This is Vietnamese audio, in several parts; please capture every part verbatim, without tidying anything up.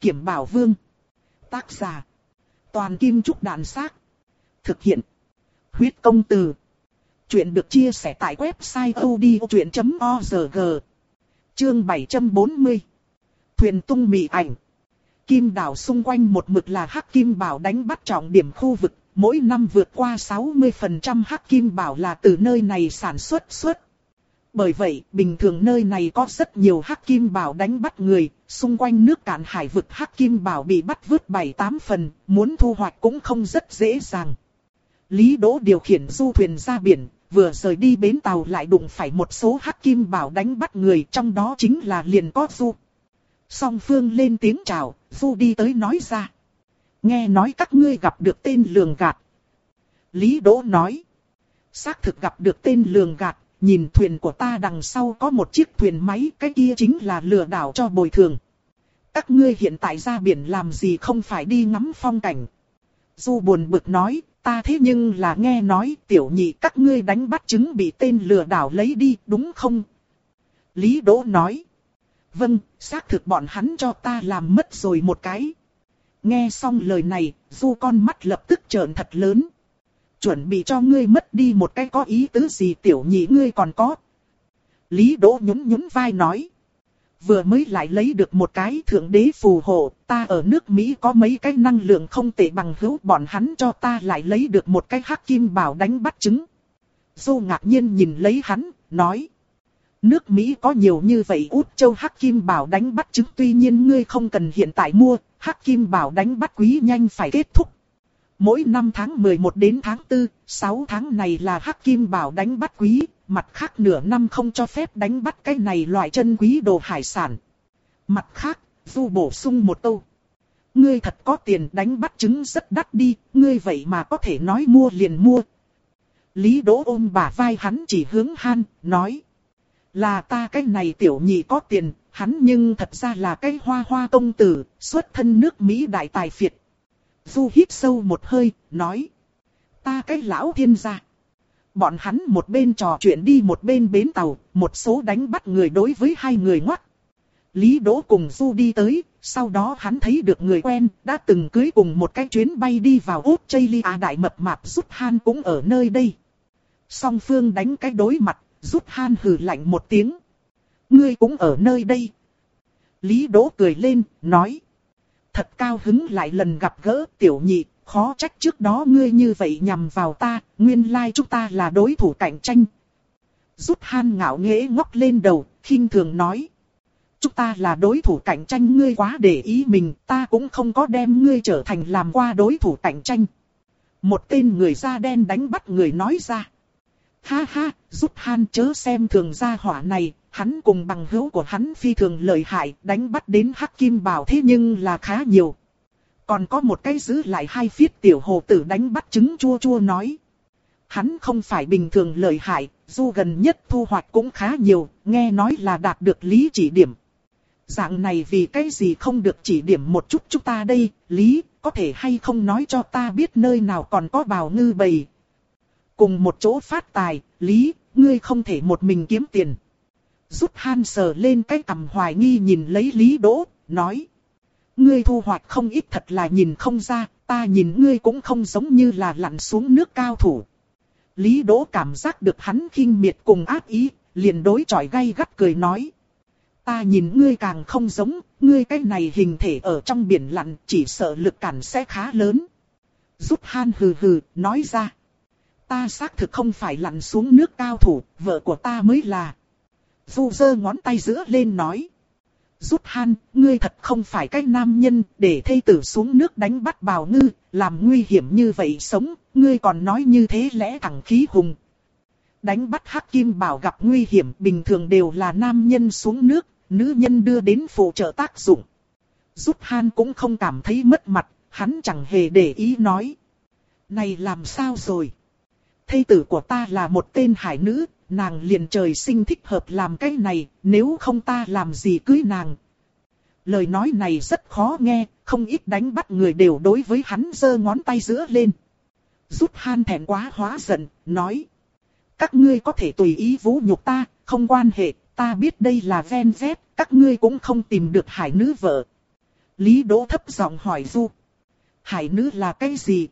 Kiểm Bảo Vương. Tác giả. Toàn Kim Trúc Đàn Xác. Thực hiện. Huyết Công Từ. Chuyện được chia sẻ tại website odchuyện chấm org. Chương bảy trăm bốn mươi. Thuyền tung mị ảnh. Kim đảo xung quanh một mực là Hắc Kim Bảo đánh bắt trọng điểm khu vực. Mỗi năm vượt qua sáu mươi phần trăm Hắc Kim Bảo là từ nơi này sản xuất xuất. Bởi vậy, bình thường nơi này có rất nhiều Hắc Kim Bảo đánh bắt người, xung quanh nước cạn hải vực Hắc Kim Bảo bị bắt vứt bảy tám phần, muốn thu hoạch cũng không rất dễ dàng. Lý Đỗ điều khiển du thuyền ra biển, vừa rời đi bến tàu lại đụng phải một số Hắc Kim Bảo đánh bắt người, trong đó chính là liền có Du. Song phương lên tiếng chào, Du đi tới nói ra. Nghe nói các ngươi gặp được tên lường gạt. Lý Đỗ nói. Xác thực gặp được tên lường gạt. Nhìn thuyền của ta đằng sau có một chiếc thuyền máy, cái kia chính là lừa đảo cho bồi thường. Các ngươi hiện tại ra biển làm gì không phải đi ngắm phong cảnh. Du buồn bực nói, ta thế nhưng là nghe nói tiểu nhị các ngươi đánh bắt trứng bị tên lừa đảo lấy đi, đúng không? Lý Đỗ nói, vâng, xác thực bọn hắn cho ta làm mất rồi một cái. Nghe xong lời này, Du con mắt lập tức trợn thật lớn. Chuẩn bị cho ngươi mất đi một cái có ý tứ gì tiểu nhị ngươi còn có. Lý Đỗ nhún nhún vai nói. Vừa mới lại lấy được một cái thượng đế phù hộ, ta ở nước Mỹ có mấy cái năng lượng không tệ bằng hữu, bọn hắn cho ta lại lấy được một cái Hắc Kim Bảo đánh bắt trứng. Du ngạc nhiên nhìn lấy hắn, nói. Nước Mỹ có nhiều như vậy Út Châu Hắc Kim Bảo đánh bắt trứng, tuy nhiên ngươi không cần hiện tại mua, Hắc Kim Bảo đánh bắt quý nhanh phải kết thúc. Mỗi năm tháng mười một đến tháng tư, sáu tháng này là Hắc Kim Bảo đánh bắt quý, mặt khác nửa năm không cho phép đánh bắt cái này loại chân quý đồ hải sản. Mặt khác, Du bổ sung một câu. Ngươi thật có tiền, đánh bắt trứng rất đắt đi, ngươi vậy mà có thể nói mua liền mua. Lý Đỗ ôm bả vai hắn chỉ hướng Han, nói. Là ta cái này tiểu nhị có tiền, hắn nhưng thật ra là cái hoa hoa công tử, xuất thân nước Mỹ đại tài phiệt. Du hít sâu một hơi, nói. Ta cái lão thiên gia. Bọn hắn một bên trò chuyện đi một bên bến tàu, một số đánh bắt người đối với hai người ngoắc. Lý Đỗ cùng Du đi tới, sau đó hắn thấy được người quen, đã từng cưới cùng một cái chuyến bay đi vào Australia đại mập mạp Rút Han cũng ở nơi đây. Song phương đánh cái đối mặt, Rút Han hừ lạnh một tiếng. Ngươi cũng ở nơi đây. Lý Đỗ cười lên, nói. Thật cao hứng lại lần gặp gỡ tiểu nhị, khó trách trước đó ngươi như vậy nhằm vào ta, nguyên lai chúng ta là đối thủ cạnh tranh. Rút Han ngạo nghễ ngóc lên đầu, khinh thường nói. Chúng ta là đối thủ cạnh tranh, ngươi quá để ý mình, ta cũng không có đem ngươi trở thành làm qua đối thủ cạnh tranh. Một tên người da đen đánh bắt người nói ra. Ha ha, Rút Han chớ xem thường gia hỏa này. Hắn cùng bằng hữu của hắn phi thường lợi hại, đánh bắt đến Hắc Kim Bảo thế nhưng là khá nhiều. Còn có một cái giữ lại hai phiết tiểu hồ tử đánh bắt trứng chua chua nói. Hắn không phải bình thường lợi hại, dù gần nhất thu hoạch cũng khá nhiều, nghe nói là đạt được Lý chỉ điểm. Dạng này vì cái gì không được chỉ điểm một chút chúng ta đây, Lý, có thể hay không nói cho ta biết nơi nào còn có bào ngư bầy. Cùng một chỗ phát tài, Lý, ngươi không thể một mình kiếm tiền. Rút Han sờ lên cái cằm hoài nghi nhìn lấy Lý Đỗ, nói. Ngươi thu hoạch không ít thật là nhìn không ra, ta nhìn ngươi cũng không giống như là lặn xuống nước cao thủ. Lý Đỗ cảm giác được hắn khinh miệt cùng ác ý, liền đối chọi gay gắt cười nói. Ta nhìn ngươi càng không giống, ngươi cái này hình thể ở trong biển lặn chỉ sợ lực cản sẽ khá lớn. Rút Han hừ hừ, nói ra. Ta xác thực không phải lặn xuống nước cao thủ, vợ của ta mới là. Du giơ ngón tay giữa lên nói. Rút Han, ngươi thật không phải cái nam nhân, để thê tử xuống nước đánh bắt bào ngư, làm nguy hiểm như vậy sống, ngươi còn nói như thế lẽ thẳng khí hùng. Đánh bắt Hắc Kim Bảo gặp nguy hiểm bình thường đều là nam nhân xuống nước, nữ nhân đưa đến phụ trợ tác dụng. Rút Han cũng không cảm thấy mất mặt, hắn chẳng hề để ý nói. Này làm sao rồi? Thê tử của ta là một tên hải nữ. Nàng liền trời sinh thích hợp làm cái này, nếu không ta làm gì cưới nàng. Lời nói này rất khó nghe, không ít đánh bắt người đều đối với hắn giơ ngón tay giữa lên. Rút Han thẹn quá hóa giận, nói. Các ngươi có thể tùy ý vũ nhục ta, không quan hệ, ta biết đây là ven vét, các ngươi cũng không tìm được hải nữ vợ. Lý Đỗ thấp giọng hỏi Du. Hải nữ là cái gì?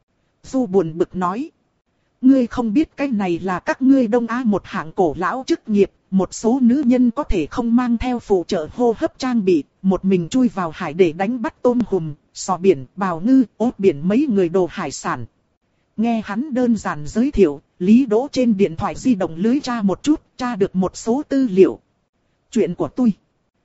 Du buồn bực nói. Ngươi không biết cái này là các ngươi Đông Á một hạng cổ lão chức nghiệp. Một số nữ nhân có thể không mang theo phụ trợ hô hấp trang bị, một mình chui vào hải để đánh bắt tôm hùm, sò biển, bào ngư, ốt biển mấy người đồ hải sản. Nghe hắn đơn giản giới thiệu, Lý Đỗ trên điện thoại di động lưới tra một chút, tra được một số tư liệu. Chuyện của tôi.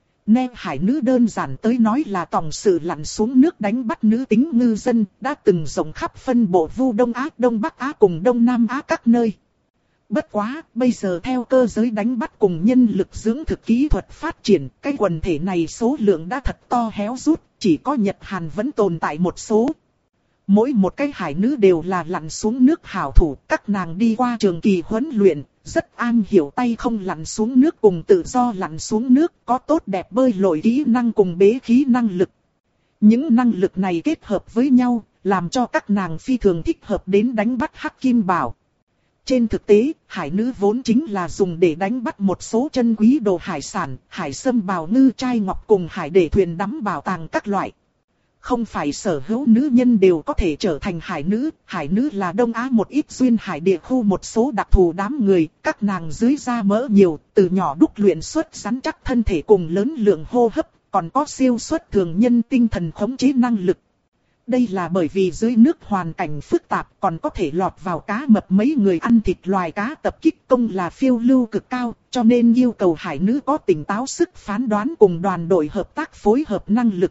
Nê hải nữ đơn giản tới nói là tòng sự lặn xuống nước đánh bắt nữ tính ngư dân, đã từng rộng khắp phân bộ Vu Đông Á, Đông Bắc Á cùng Đông Nam Á các nơi. Bất quá, bây giờ theo cơ giới đánh bắt cùng nhân lực dưỡng thực kỹ thuật phát triển, cái quần thể này số lượng đã thật to héo rút, chỉ có Nhật Hàn vẫn tồn tại một số. Mỗi một cái hải nữ đều là lặn xuống nước hảo thủ, các nàng đi qua trường kỳ huấn luyện, rất am hiểu tay không lặn xuống nước cùng tự do lặn xuống nước, có tốt đẹp bơi lội kỹ năng cùng bế khí năng lực. Những năng lực này kết hợp với nhau, làm cho các nàng phi thường thích hợp đến đánh bắt hắc kim bảo. Trên thực tế, hải nữ vốn chính là dùng để đánh bắt một số chân quý đồ hải sản, hải sâm bào ngư trai ngọc cùng hải để thuyền đắm bảo tàng các loại. Không phải sở hữu nữ nhân đều có thể trở thành hải nữ, hải nữ là Đông Á một ít duyên hải địa khu một số đặc thù đám người, các nàng dưới da mỡ nhiều, từ nhỏ đúc luyện xuất rắn chắc thân thể cùng lớn lượng hô hấp, còn có siêu xuất thường nhân tinh thần khống chế năng lực. Đây là bởi vì dưới nước hoàn cảnh phức tạp còn có thể lọt vào cá mập mấy người ăn thịt loài cá tập kích công là phiêu lưu cực cao, cho nên yêu cầu hải nữ có tỉnh táo sức phán đoán cùng đoàn đội hợp tác phối hợp năng lực.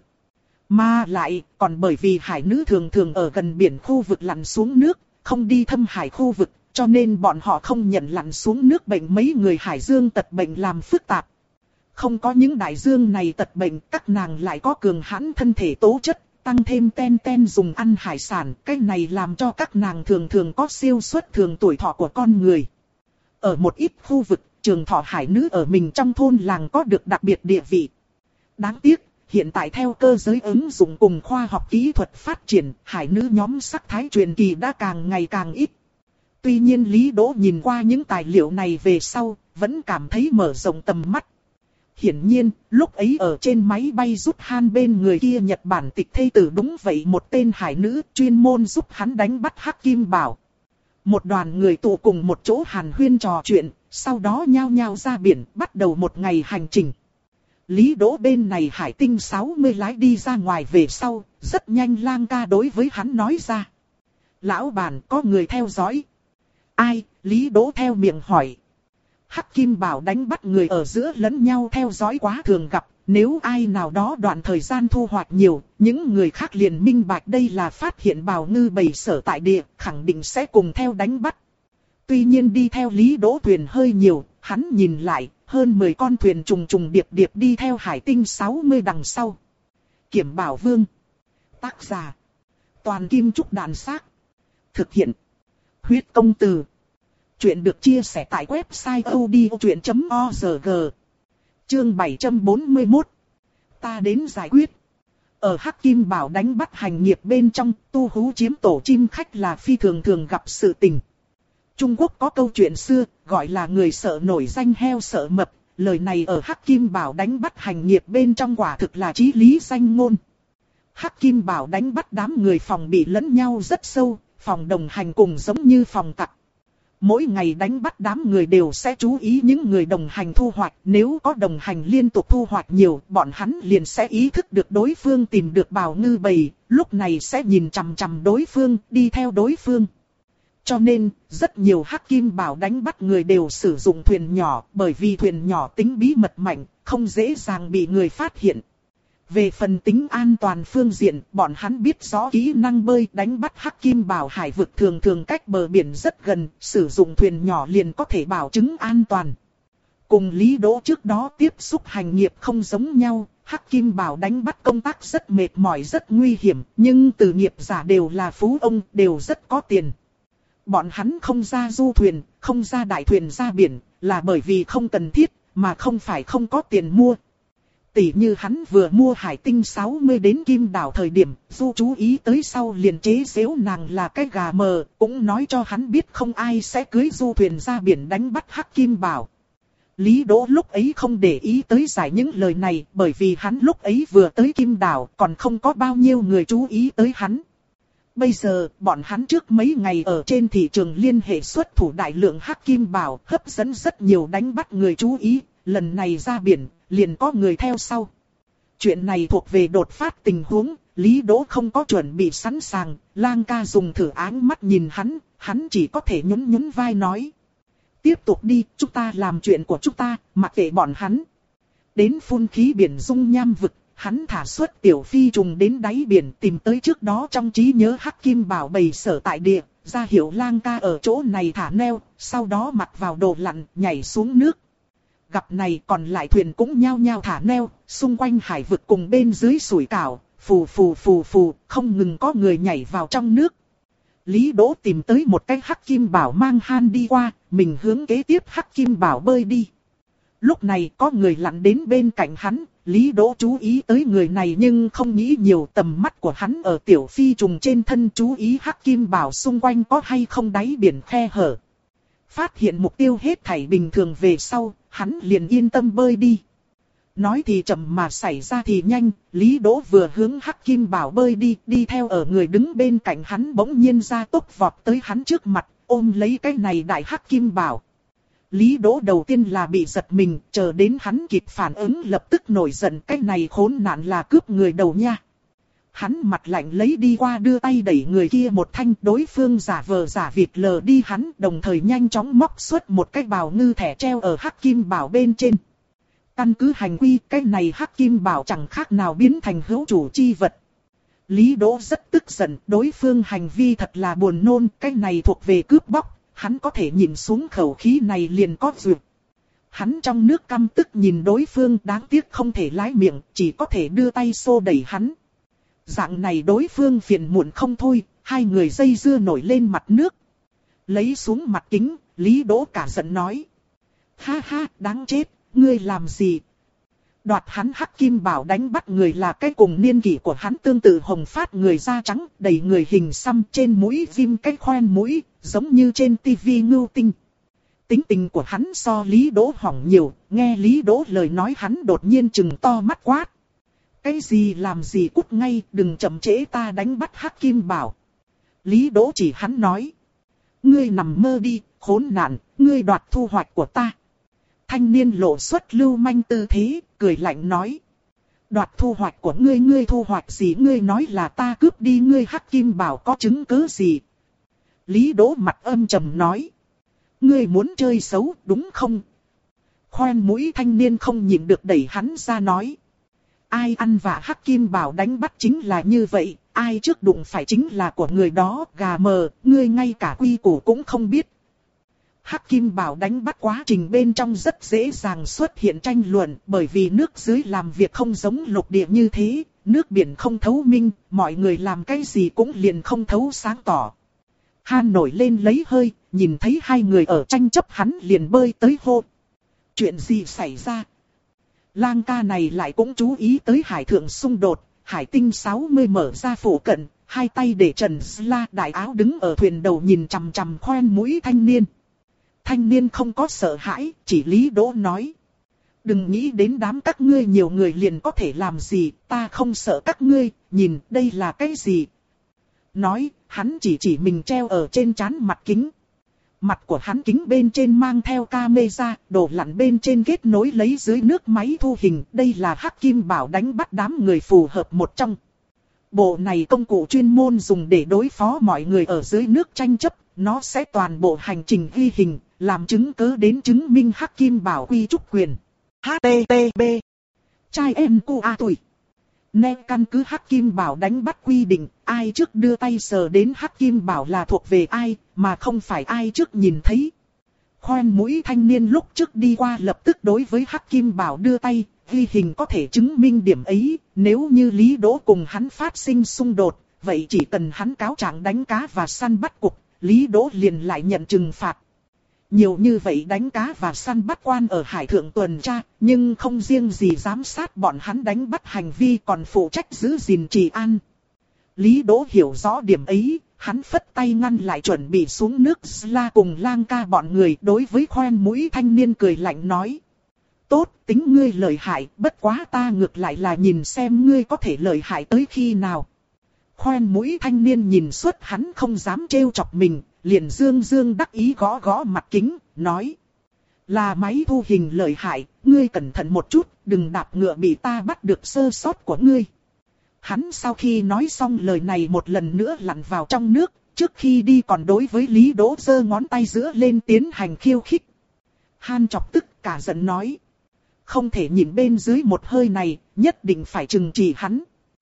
Mà lại, còn bởi vì hải nữ thường thường ở gần biển khu vực lặn xuống nước, không đi thâm hải khu vực, cho nên bọn họ không nhận lặn xuống nước bệnh mấy người hải dương tật bệnh làm phức tạp. Không có những đại dương này tật bệnh, các nàng lại có cường hãn thân thể tố chất. Tăng thêm ten ten dùng ăn hải sản, cái này làm cho các nàng thường thường có siêu xuất thường tuổi thọ của con người. Ở một ít khu vực, trường thọ hải nữ ở mình trong thôn làng có được đặc biệt địa vị. Đáng tiếc, hiện tại theo cơ giới ứng dụng cùng khoa học kỹ thuật phát triển, hải nữ nhóm sắc thái truyền kỳ đã càng ngày càng ít. Tuy nhiên Lý Đỗ nhìn qua những tài liệu này về sau, vẫn cảm thấy mở rộng tầm mắt. Hiển nhiên, lúc ấy ở trên máy bay rút han bên người kia Nhật Bản tịch thê tử đúng vậy một tên hải nữ chuyên môn giúp hắn đánh bắt hắc kim bảo. Một đoàn người tụ cùng một chỗ hàn huyên trò chuyện, sau đó nhao nhao ra biển bắt đầu một ngày hành trình. Lý Đỗ bên này hải tinh sáu mươi lái đi ra ngoài về sau, rất nhanh lang ca đối với hắn nói ra. Lão bản có người theo dõi. Ai? Lý Đỗ theo miệng hỏi. Hắc kim bảo đánh bắt người ở giữa lẫn nhau theo dõi quá thường gặp, nếu ai nào đó đoạn thời gian thu hoạch nhiều, những người khác liền minh bạch đây là phát hiện bào ngư bầy sở tại địa, khẳng định sẽ cùng theo đánh bắt. Tuy nhiên đi theo Lý Đỗ thuyền hơi nhiều, hắn nhìn lại, hơn mười con thuyền trùng trùng điệp điệp đi theo hải tinh sáu mươi đằng sau. Kiểm Bảo Vương. Tác giả. Toàn Kim Trúc Đàn Xác. Thực hiện. Huyết Công Từ. Chuyện được chia sẻ tại website odchuyện chấm org. Chương bảy trăm bốn mươi mốt. Ta đến giải quyết. Ở Hắc Kim Bảo đánh bắt hành nghiệp bên trong, tu hú chiếm tổ chim khách là phi thường thường gặp sự tình. Trung Quốc có câu chuyện xưa, gọi là người sợ nổi danh heo sợ mập. Lời này ở Hắc Kim Bảo đánh bắt hành nghiệp bên trong quả thực là chí lý danh ngôn. Hắc Kim Bảo đánh bắt đám người phòng bị lẫn nhau rất sâu, phòng đồng hành cùng giống như phòng tặc. Mỗi ngày đánh bắt đám người đều sẽ chú ý những người đồng hành thu hoạch. Nếu có đồng hành liên tục thu hoạch nhiều, bọn hắn liền sẽ ý thức được đối phương tìm được bào ngư bầy. Lúc này sẽ nhìn chằm chằm đối phương, đi theo đối phương. Cho nên, rất nhiều Hắc Kim Bảo đánh bắt người đều sử dụng thuyền nhỏ. Bởi vì thuyền nhỏ tính bí mật mạnh, không dễ dàng bị người phát hiện. Về phần tính an toàn phương diện, bọn hắn biết rõ kỹ năng bơi đánh bắt Hắc Kim Bảo hải vực thường thường cách bờ biển rất gần, sử dụng thuyền nhỏ liền có thể bảo chứng an toàn. Cùng Lý Đỗ trước đó tiếp xúc hành nghiệp không giống nhau, Hắc Kim Bảo đánh bắt công tác rất mệt mỏi rất nguy hiểm, nhưng từ nghiệp giả đều là phú ông, đều rất có tiền. Bọn hắn không ra du thuyền, không ra đại thuyền ra biển, là bởi vì không cần thiết, mà không phải không có tiền mua. Tỷ như hắn vừa mua hải tinh sáu mươi đến Kim Đảo thời điểm, Du chú ý tới sau liền chế giễu nàng là cái gà mờ, cũng nói cho hắn biết không ai sẽ cưới du thuyền ra biển đánh bắt Hắc Kim Bảo. Lý Đỗ lúc ấy không để ý tới giải những lời này, bởi vì hắn lúc ấy vừa tới Kim Đảo, còn không có bao nhiêu người chú ý tới hắn. Bây giờ, bọn hắn trước mấy ngày ở trên thị trường liên hệ xuất thủ đại lượng hắc kim bảo, hấp dẫn rất nhiều đánh bắt người chú ý, lần này ra biển, liền có người theo sau. Chuyện này thuộc về đột phát tình huống, Lý Đỗ không có chuẩn bị sẵn sàng, Lang ca dùng thử áng mắt nhìn hắn, hắn chỉ có thể nhún nhún vai nói. Tiếp tục đi, chúng ta làm chuyện của chúng ta, mặc kệ bọn hắn. Đến phun khí biển dung nham vực, hắn thả xuất tiểu phi trùng đến đáy biển tìm tới trước đó trong trí nhớ hắc kim bảo bầy sở tại địa, ra hiệu Lang ca ở chỗ này thả neo, sau đó mặc vào đồ lặn, nhảy xuống nước. Gặp này còn lại thuyền cũng nhao nhao thả neo, xung quanh hải vực cùng bên dưới sủi cảo, phù phù phù phù, không ngừng có người nhảy vào trong nước. Lý Đỗ tìm tới một cái hắc kim bảo mang han đi qua, mình hướng kế tiếp hắc kim bảo bơi đi. Lúc này có người lặn đến bên cạnh hắn, Lý Đỗ chú ý tới người này nhưng không nghĩ nhiều, tầm mắt của hắn ở tiểu phi trùng trên thân chú ý hắc kim bảo xung quanh có hay không đáy biển khe hở. Phát hiện mục tiêu hết thảy bình thường về sau, hắn liền yên tâm bơi đi. Nói thì chậm mà xảy ra thì nhanh, Lý Đỗ vừa hướng hắc kim bảo bơi đi, đi theo ở người đứng bên cạnh hắn bỗng nhiên ra tốc vọt tới hắn trước mặt, ôm lấy cái này đại hắc kim bảo. Lý Đỗ đầu tiên là bị giật mình, chờ đến hắn kịp phản ứng lập tức nổi giận, cái này khốn nạn là cướp người đầu nha. Hắn mặt lạnh lấy đi qua đưa tay đẩy người kia một thanh, đối phương giả vờ giả vịt lờ đi hắn, đồng thời nhanh chóng móc xuất một cái bào ngư thẻ treo ở hắc kim bảo bên trên. Căn cứ hành quy, cái này hắc kim bảo chẳng khác nào biến thành hữu chủ chi vật. Lý Đỗ rất tức giận, đối phương hành vi thật là buồn nôn, cái này thuộc về cướp bóc, hắn có thể nhìn xuống khẩu khí này liền có duyệt. Hắn trong nước căm tức nhìn đối phương, đáng tiếc không thể lái miệng, chỉ có thể đưa tay xô đẩy hắn. Dạng này đối phương phiền muộn không thôi, hai người dây dưa nổi lên mặt nước. Lấy xuống mặt kính, Lý Đỗ cả giận nói. Ha ha, đáng chết, ngươi làm gì? Đoạt hắn hắc kim bảo đánh bắt người là cái cùng niên kỷ của hắn tương tự hồng phát người da trắng, đầy người hình xăm trên mũi ghim cái khoen mũi, giống như trên tivi ngưu tinh. Tính tình của hắn so Lý Đỗ hỏng nhiều, nghe Lý Đỗ lời nói hắn đột nhiên trừng to mắt quát. Cái gì làm gì cút ngay, đừng chậm trễ ta đánh bắt hắc kim bảo. Lý Đỗ chỉ hắn nói. Ngươi nằm mơ đi, khốn nạn, ngươi đoạt thu hoạch của ta. Thanh niên lộ xuất lưu manh tư thế, cười lạnh nói. Đoạt thu hoạch của ngươi, ngươi thu hoạch gì, ngươi nói là ta cướp đi ngươi hắc kim bảo có chứng cứ gì. Lý Đỗ mặt âm trầm nói. Ngươi muốn chơi xấu, đúng không? Khoen mũi thanh niên không nhịn được đẩy hắn ra nói. Ai ăn vạ hắc kim bảo đánh bắt chính là như vậy, ai trước đụng phải chính là của người đó, gà mờ, ngươi ngay cả quy củ cũng không biết. Hắc kim bảo đánh bắt quá trình bên trong rất dễ dàng xuất hiện tranh luận, bởi vì nước dưới làm việc không giống lục địa như thế, nước biển không thấu minh, mọi người làm cái gì cũng liền không thấu sáng tỏ. Han nổi lên lấy hơi, nhìn thấy hai người ở tranh chấp hắn liền bơi tới hô. Chuyện gì xảy ra? Lang ca này lại cũng chú ý tới hải thượng xung đột, hải tinh sáu mươi mở ra phủ cận, hai tay để trần sla đại áo đứng ở thuyền đầu nhìn chằm chằm khoen mũi thanh niên. Thanh niên không có sợ hãi, chỉ Lý Đỗ nói. Đừng nghĩ đến đám các ngươi nhiều người liền có thể làm gì, ta không sợ các ngươi, nhìn đây là cái gì. Nói, hắn chỉ chỉ mình treo ở trên trán mặt kính. Mặt của hắn kính bên trên mang theo camera, đồ lặn bên trên kết nối lấy dưới nước máy thu hình. Đây là hắc kim bảo đánh bắt đám người phù hợp một trong. Bộ này công cụ chuyên môn dùng để đối phó mọi người ở dưới nước tranh chấp. Nó sẽ toàn bộ hành trình ghi hình, làm chứng cứ đến chứng minh hắc kim bảo quy trúc quyền. hát tê tê pê Trai em cu a tuổi. Nè căn cứ hắc kim bảo đánh bắt quy định, ai trước đưa tay sờ đến hắc kim bảo là thuộc về ai, mà không phải ai trước nhìn thấy. Khoen mũi thanh niên lúc trước đi qua lập tức đối với hắc kim bảo đưa tay, ghi hình có thể chứng minh điểm ấy. Nếu như Lý Đỗ cùng hắn phát sinh xung đột, vậy chỉ cần hắn cáo trạng đánh cá và săn bắt cục, Lý Đỗ liền lại nhận trừng phạt. Nhiều như vậy đánh cá và săn bắt quan ở hải thượng tuần tra, nhưng không riêng gì giám sát bọn hắn đánh bắt hành vi còn phụ trách giữ gìn trị an. Lý Đỗ hiểu rõ điểm ấy, hắn phất tay ngăn lại chuẩn bị xuống nước. La cùng Lang ca bọn người đối với khoen mũi thanh niên cười lạnh nói, Tốt, tính ngươi lợi hại, bất quá ta ngược lại là nhìn xem ngươi có thể lợi hại tới khi nào. Khoen mũi thanh niên nhìn suốt hắn không dám trêu chọc mình, liền dương dương đắc ý gõ gõ mặt kính, nói. Là máy thu hình lợi hại, ngươi cẩn thận một chút, đừng đạp ngựa bị ta bắt được sơ sót của ngươi. Hắn sau khi nói xong lời này một lần nữa lặn vào trong nước, trước khi đi còn đối với Lý Đỗ giơ ngón tay giữa lên tiến hành khiêu khích. Han chọc tức cả giận nói. Không thể nhìn bên dưới một hơi này, nhất định phải trừng trị hắn.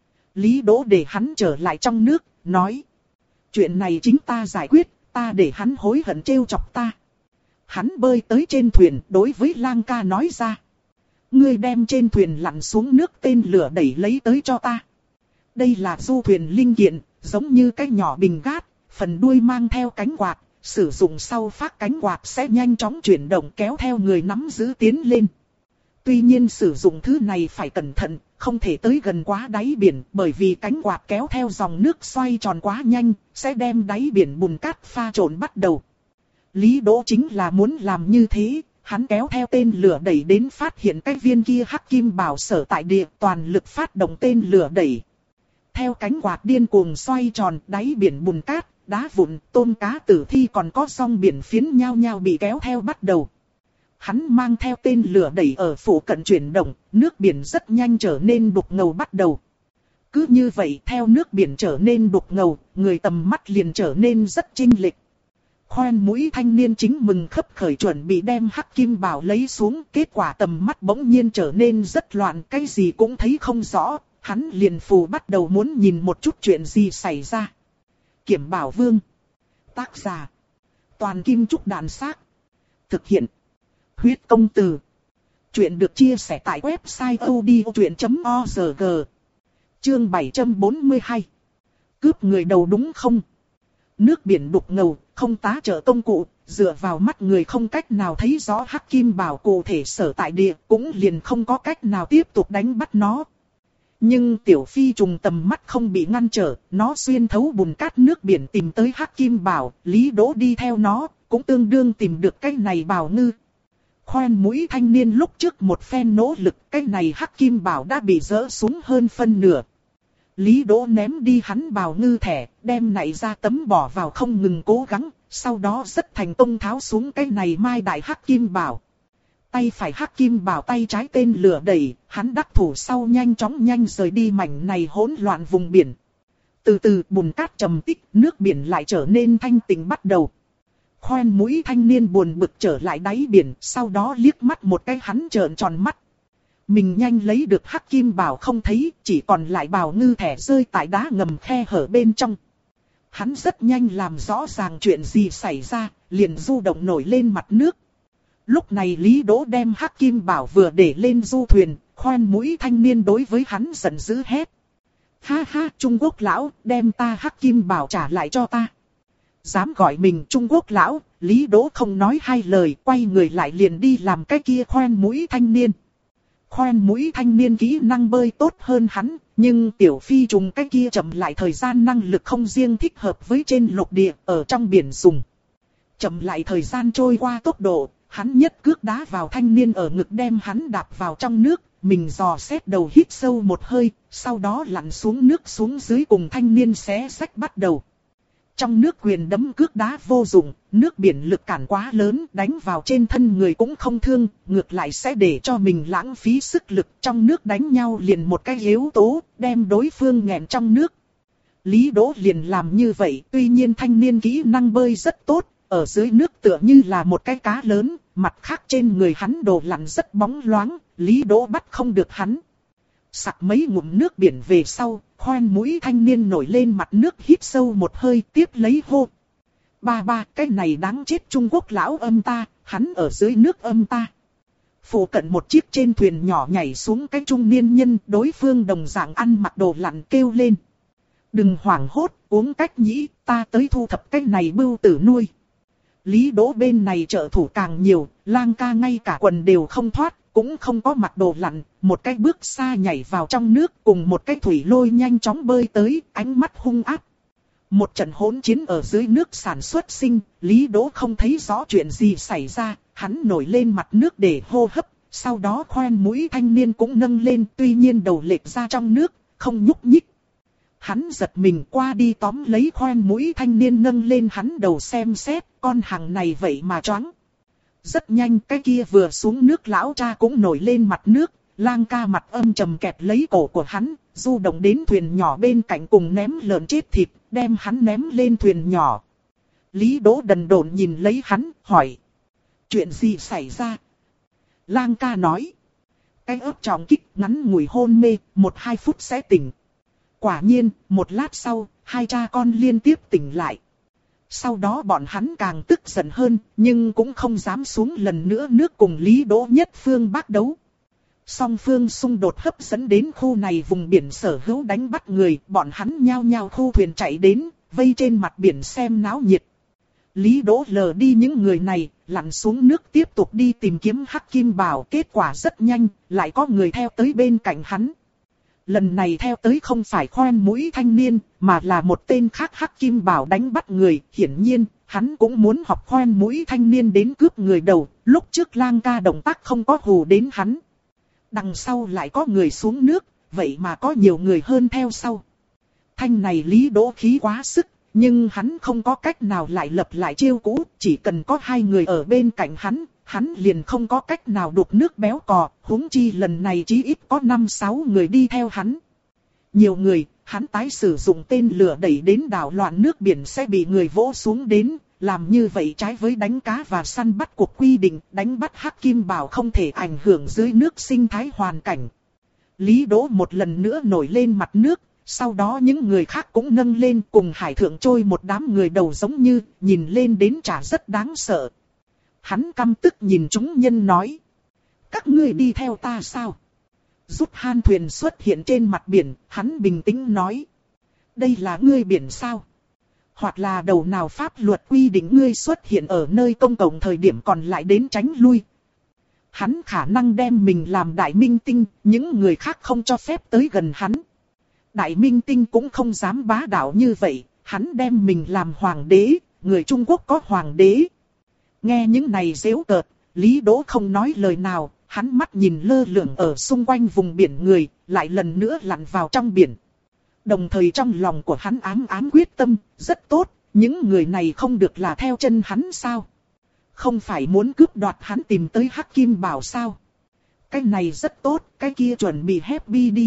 Lý Đỗ để hắn trở lại trong nước, nói. Chuyện này chính ta giải quyết, ta để hắn hối hận trêu chọc ta. Hắn bơi tới trên thuyền đối với Lang ca nói ra. Ngươi đem trên thuyền lặn xuống nước tên lửa đẩy lấy tới cho ta. Đây là du thuyền linh kiện, giống như cái nhỏ bình gát, phần đuôi mang theo cánh quạt, sử dụng sau phát cánh quạt sẽ nhanh chóng chuyển động kéo theo người nắm giữ tiến lên. Tuy nhiên sử dụng thứ này phải cẩn thận, không thể tới gần quá đáy biển, bởi vì cánh quạt kéo theo dòng nước xoay tròn quá nhanh, sẽ đem đáy biển bùn cát pha trộn bắt đầu. Lý Đỗ chính là muốn làm như thế, hắn kéo theo tên lửa đẩy đến phát hiện cái viên kia hắc kim bảo sở tại địa, toàn lực phát động tên lửa đẩy. Theo cánh quạt điên cuồng xoay tròn, đáy biển bùn cát, đá vụn, tôm cá tử thi còn có song biển phiến nhao nhao bị kéo theo bắt đầu. Hắn mang theo tên lửa đẩy ở phụ cận chuyển động, nước biển rất nhanh trở nên đục ngầu bắt đầu. Cứ như vậy theo nước biển trở nên đục ngầu, người tầm mắt liền trở nên rất chênh lệch. Khoen mũi thanh niên chính mừng khấp khởi chuẩn bị đem hắc kim bảo lấy xuống, kết quả tầm mắt bỗng nhiên trở nên rất loạn, cái gì cũng thấy không rõ, hắn liền phù bắt đầu muốn nhìn một chút chuyện gì xảy ra. Kiểm Bảo Vương. Tác giả. Toàn Kim Trúc Đàn Xác. Thực hiện. Huyết Công Từ. Chuyện được chia sẻ tại website odchuyện chấm org. Chương bảy trăm bốn mươi hai. Cướp người đầu đúng không? Nước biển đục ngầu, không tá trợ công cụ, dựa vào mắt người không cách nào thấy rõ hắc kim bảo cụ thể sở tại địa, cũng liền không có cách nào tiếp tục đánh bắt nó. Nhưng tiểu phi trùng tầm mắt không bị ngăn trở, nó xuyên thấu bùn cát nước biển tìm tới hắc kim bảo, Lý Đỗ đi theo nó, cũng tương đương tìm được cái này bảo ngư. Khoen mũi thanh niên lúc trước một phen nỗ lực, cái này hắc kim bảo đã bị dỡ xuống hơn phân nửa. Lý Đỗ ném đi hắn bào ngư thẻ, đem nảy ra tấm bỏ vào không ngừng cố gắng, sau đó rất thành công tháo xuống cái này mai đại hắc kim bảo. Tay phải hắc kim bảo tay trái tên lửa đẩy, hắn đắc thủ sau nhanh chóng nhanh rời đi mảnh này hỗn loạn vùng biển. Từ từ bùn cát trầm tích, nước biển lại trở nên thanh tịnh bắt đầu. Khoen mũi thanh niên buồn bực trở lại đáy biển, sau đó liếc mắt một cái hắn trợn tròn mắt. Mình nhanh lấy được hắc kim bảo không thấy, chỉ còn lại bào ngư thẻ rơi tại đá ngầm khe hở bên trong. Hắn rất nhanh làm rõ ràng chuyện gì xảy ra, liền du động nổi lên mặt nước. Lúc này Lý Đỗ đem hắc kim bảo vừa để lên du thuyền, khoen mũi thanh niên đối với hắn giận dữ hét. Ha ha, Trung Quốc lão, đem ta hắc kim bảo trả lại cho ta. Dám gọi mình Trung Quốc lão, Lý Đỗ không nói hai lời, quay người lại liền đi làm cái kia khoen mũi thanh niên. Khoen mũi thanh niên kỹ năng bơi tốt hơn hắn, nhưng tiểu phi trùng cái kia chậm lại thời gian năng lực không riêng thích hợp với trên lục địa, ở trong biển dùng. Chậm lại thời gian trôi qua tốc độ, hắn nhất cước đá vào thanh niên ở ngực đem hắn đạp vào trong nước, mình dò xét đầu hít sâu một hơi, sau đó lặn xuống nước xuống dưới cùng thanh niên xé xách bắt đầu. Trong nước quyền đấm cước đá vô dụng, nước biển lực cản quá lớn, đánh vào trên thân người cũng không thương, ngược lại sẽ để cho mình lãng phí sức lực. Trong nước đánh nhau liền một cái yếu tố, đem đối phương nghẹn trong nước. Lý Đỗ liền làm như vậy, tuy nhiên thanh niên kỹ năng bơi rất tốt, ở dưới nước tựa như là một cái cá lớn, mặt khác trên người hắn đồ lặn rất bóng loáng, Lý Đỗ bắt không được hắn. Sặc mấy ngụm nước biển về sau, khoen mũi thanh niên nổi lên mặt nước hít sâu một hơi tiếp lấy hô. Ba ba, cái này đáng chết Trung Quốc lão âm ta, hắn ở dưới nước âm ta. Phụ cận một chiếc trên thuyền nhỏ nhảy xuống cái trung niên nhân, đối phương đồng dạng ăn mặc đồ lặn kêu lên. Đừng hoảng hốt, uống cách nhĩ, ta tới thu thập cái này bưu tử nuôi. Lý Đỗ bên này trợ thủ càng nhiều, Lang ca ngay cả quần đều không thoát, cũng không có mặc đồ lặn, một cái bước xa nhảy vào trong nước cùng một cái thủy lôi nhanh chóng bơi tới, ánh mắt hung ác. Một trận hỗn chiến ở dưới nước sản xuất sinh, Lý Đỗ không thấy rõ chuyện gì xảy ra, hắn nổi lên mặt nước để hô hấp, Sau đó khoen mũi thanh niên cũng nâng lên, tuy nhiên đầu lệch ra trong nước, không nhúc nhích. Hắn giật mình qua đi tóm lấy khoen mũi thanh niên nâng lên hắn đầu xem xét, con hàng này vậy mà choáng. Rất nhanh cái kia vừa xuống nước lão cha cũng nổi lên mặt nước, Lang ca mặt âm trầm kẹt lấy cổ của hắn, du động đến thuyền nhỏ bên cạnh cùng ném lợn chết thịt, đem hắn ném lên thuyền nhỏ. Lý Đỗ đần độn nhìn lấy hắn, hỏi. Chuyện gì xảy ra? Lang ca nói. Cái ớt trọng kích ngắn ngủi hôn mê, một hai phút sẽ tỉnh. Quả nhiên, một lát sau, hai cha con liên tiếp tỉnh lại. Sau đó bọn hắn càng tức giận hơn, nhưng cũng không dám xuống lần nữa nước cùng Lý Đỗ nhất phương bác đấu. Song phương xung đột hấp dẫn đến khu này vùng biển sở hữu đánh bắt người, bọn hắn nhao nhao khu thuyền chạy đến, vây trên mặt biển xem náo nhiệt. Lý Đỗ lờ đi những người này, lặn xuống nước tiếp tục đi tìm kiếm Hắc Kim Bảo, kết quả rất nhanh, lại có người theo tới bên cạnh hắn. Lần này theo tới không phải khoen mũi thanh niên, mà là một tên khác Hắc Kim Bảo đánh bắt người, hiển nhiên, hắn cũng muốn học khoen mũi thanh niên đến cướp người đầu, lúc trước Lang ca động tác không có hù đến hắn. Đằng sau lại có người xuống nước, vậy mà có nhiều người hơn theo sau. Thanh này Lý Đỗ khí quá sức, nhưng hắn không có cách nào lại lập lại chiêu cũ, chỉ cần có hai người ở bên cạnh hắn, hắn liền không có cách nào đục nước béo cò, huống chi lần này chí ít có năm sáu người đi theo hắn. Nhiều người, hắn tái sử dụng tên lửa đẩy đến đảo loạn nước biển sẽ bị người vỗ xuống đến, làm như vậy trái với đánh cá và săn bắt cuộc quy định, đánh bắt Hắc Kim Bảo không thể ảnh hưởng dưới nước sinh thái hoàn cảnh. Lý Đỗ một lần nữa nổi lên mặt nước, sau đó những người khác cũng nâng lên cùng hải thượng trôi một đám người đầu giống như, nhìn lên đến chả rất đáng sợ. Hắn căm tức nhìn chúng nhân nói. Các ngươi đi theo ta sao? Giúp han thuyền xuất hiện trên mặt biển, hắn bình tĩnh nói. Đây là ngươi biển sao? Hoặc là đầu nào pháp luật quy định ngươi xuất hiện ở nơi công cộng thời điểm còn lại đến tránh lui. Hắn khả năng đem mình làm đại minh tinh, những người khác không cho phép tới gần hắn. Đại minh tinh cũng không dám bá đạo như vậy, hắn đem mình làm hoàng đế, người Trung Quốc có hoàng đế. Nghe những này giễu cợt, Lý Đỗ không nói lời nào, hắn mắt nhìn lơ lửng ở xung quanh vùng biển người, lại lần nữa lặn vào trong biển. Đồng thời trong lòng của hắn ám ám quyết tâm, rất tốt, những người này không được là theo chân hắn sao? Không phải muốn cướp đoạt hắn tìm tới Hắc Kim Bảo sao? Cái này rất tốt, cái kia chuẩn bị happy đi.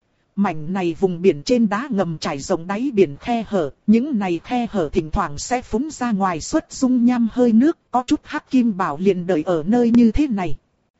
Mảnh này vùng biển trên đá ngầm trải rộng đáy biển khe hở, những này khe hở thỉnh thoảng sẽ phúng ra ngoài xuất dung nham hơi nước, có chút Hắc Kim Bảo liền đợi ở nơi như thế này.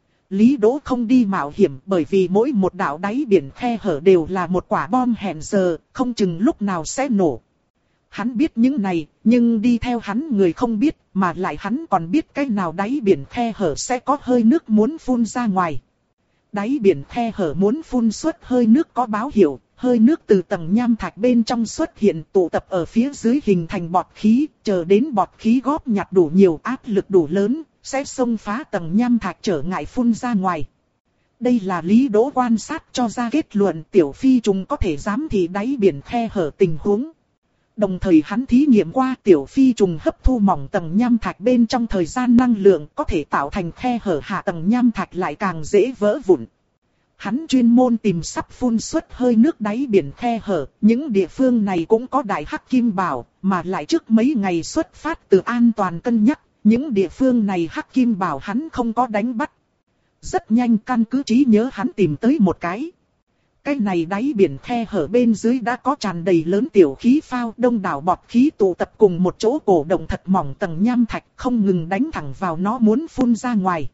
Lý Đỗ không đi mạo hiểm bởi vì mỗi một đạo đáy biển khe hở đều là một quả bom hẹn giờ, không chừng lúc nào sẽ nổ. Hắn biết những này, nhưng đi theo hắn người không biết, mà lại hắn còn biết cái nào đáy biển khe hở sẽ có hơi nước muốn phun ra ngoài. Đáy biển khe hở muốn phun xuất hơi nước có báo hiệu, hơi nước từ tầng nham thạch bên trong xuất hiện tụ tập ở phía dưới hình thành bọt khí, chờ đến bọt khí góp nhặt đủ nhiều áp lực đủ lớn, sẽ xông phá tầng nham thạch trở ngại phun ra ngoài. Đây là Lý Đỗ quan sát cho ra kết luận tiểu phi trùng có thể giám thị đáy biển khe hở tình huống. Đồng thời hắn thí nghiệm qua tiểu phi trùng hấp thu mỏng tầng nham thạch bên trong thời gian năng lượng có thể tạo thành khe hở hạ tầng nham thạch lại càng dễ vỡ vụn. Hắn chuyên môn tìm sắp phun xuất hơi nước đáy biển khe hở, những địa phương này cũng có đại Hắc Kim Bảo, mà lại trước mấy ngày xuất phát từ an toàn cân nhắc, những địa phương này Hắc Kim Bảo hắn không có đánh bắt. Rất nhanh căn cứ trí nhớ hắn tìm tới một cái. Cái này đáy biển khe hở bên dưới đã có tràn đầy lớn tiểu khí phao, đông đảo bọt khí tụ tập cùng một chỗ cổ động thật mỏng tầng nham thạch không ngừng đánh thẳng vào nó muốn phun ra ngoài.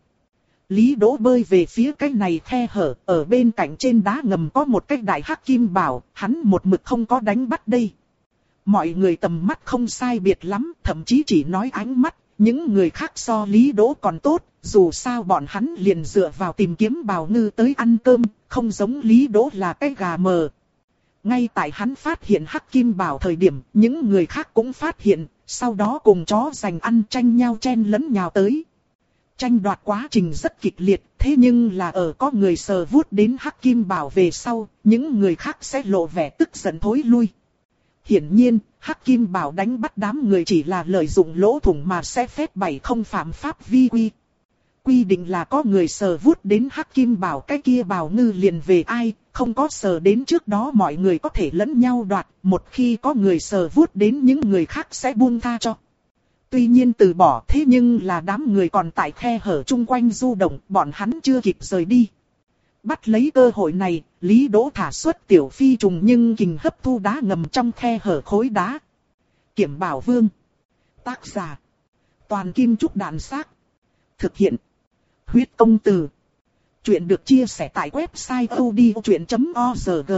Lý Đỗ bơi về phía cái này khe hở, ở bên cạnh trên đá ngầm có một cái đại Hắc Kim Bảo, hắn một mực không có đánh bắt đây. Mọi người tầm mắt không sai biệt lắm, thậm chí chỉ nói ánh mắt, những người khác so Lý Đỗ còn tốt, dù sao bọn hắn liền dựa vào tìm kiếm bào ngư tới ăn cơm, không giống Lý Đỗ là cái gà mờ. Ngay tại hắn phát hiện Hắc Kim Bảo thời điểm, những người khác cũng phát hiện, sau đó cùng chó giành ăn tranh nhau chen lẫn nhào tới. Tranh đoạt quá trình rất kịch liệt, thế nhưng là ở có người sờ vuốt đến Hắc Kim Bảo về sau, những người khác sẽ lộ vẻ tức giận thối lui. Hiển nhiên, Hắc Kim Bảo đánh bắt đám người chỉ là lợi dụng lỗ thủng mà sẽ phép bảy không phạm pháp vi quy. quy định là có người sờ vuốt đến hắc kim bảo cái kia bào ngư liền về ai, không có sờ đến trước đó mọi người có thể lẫn nhau đoạt, một khi có người sờ vuốt đến những người khác sẽ buông tha cho. Tuy nhiên từ bỏ thế nhưng là đám người còn tại khe hở chung quanh du động, bọn hắn chưa kịp rời đi. Bắt lấy cơ hội này, Lý Đỗ thả xuất tiểu phi trùng nhưng kình hấp thu đá ngầm trong khe hở khối đá. Kiểm Bảo Vương. Tác giả. Toàn Kim Trúc Đạn Xác. Thực hiện. Huyết Công Từ. Chuyện được chia sẻ tại website odchuyện chấm org.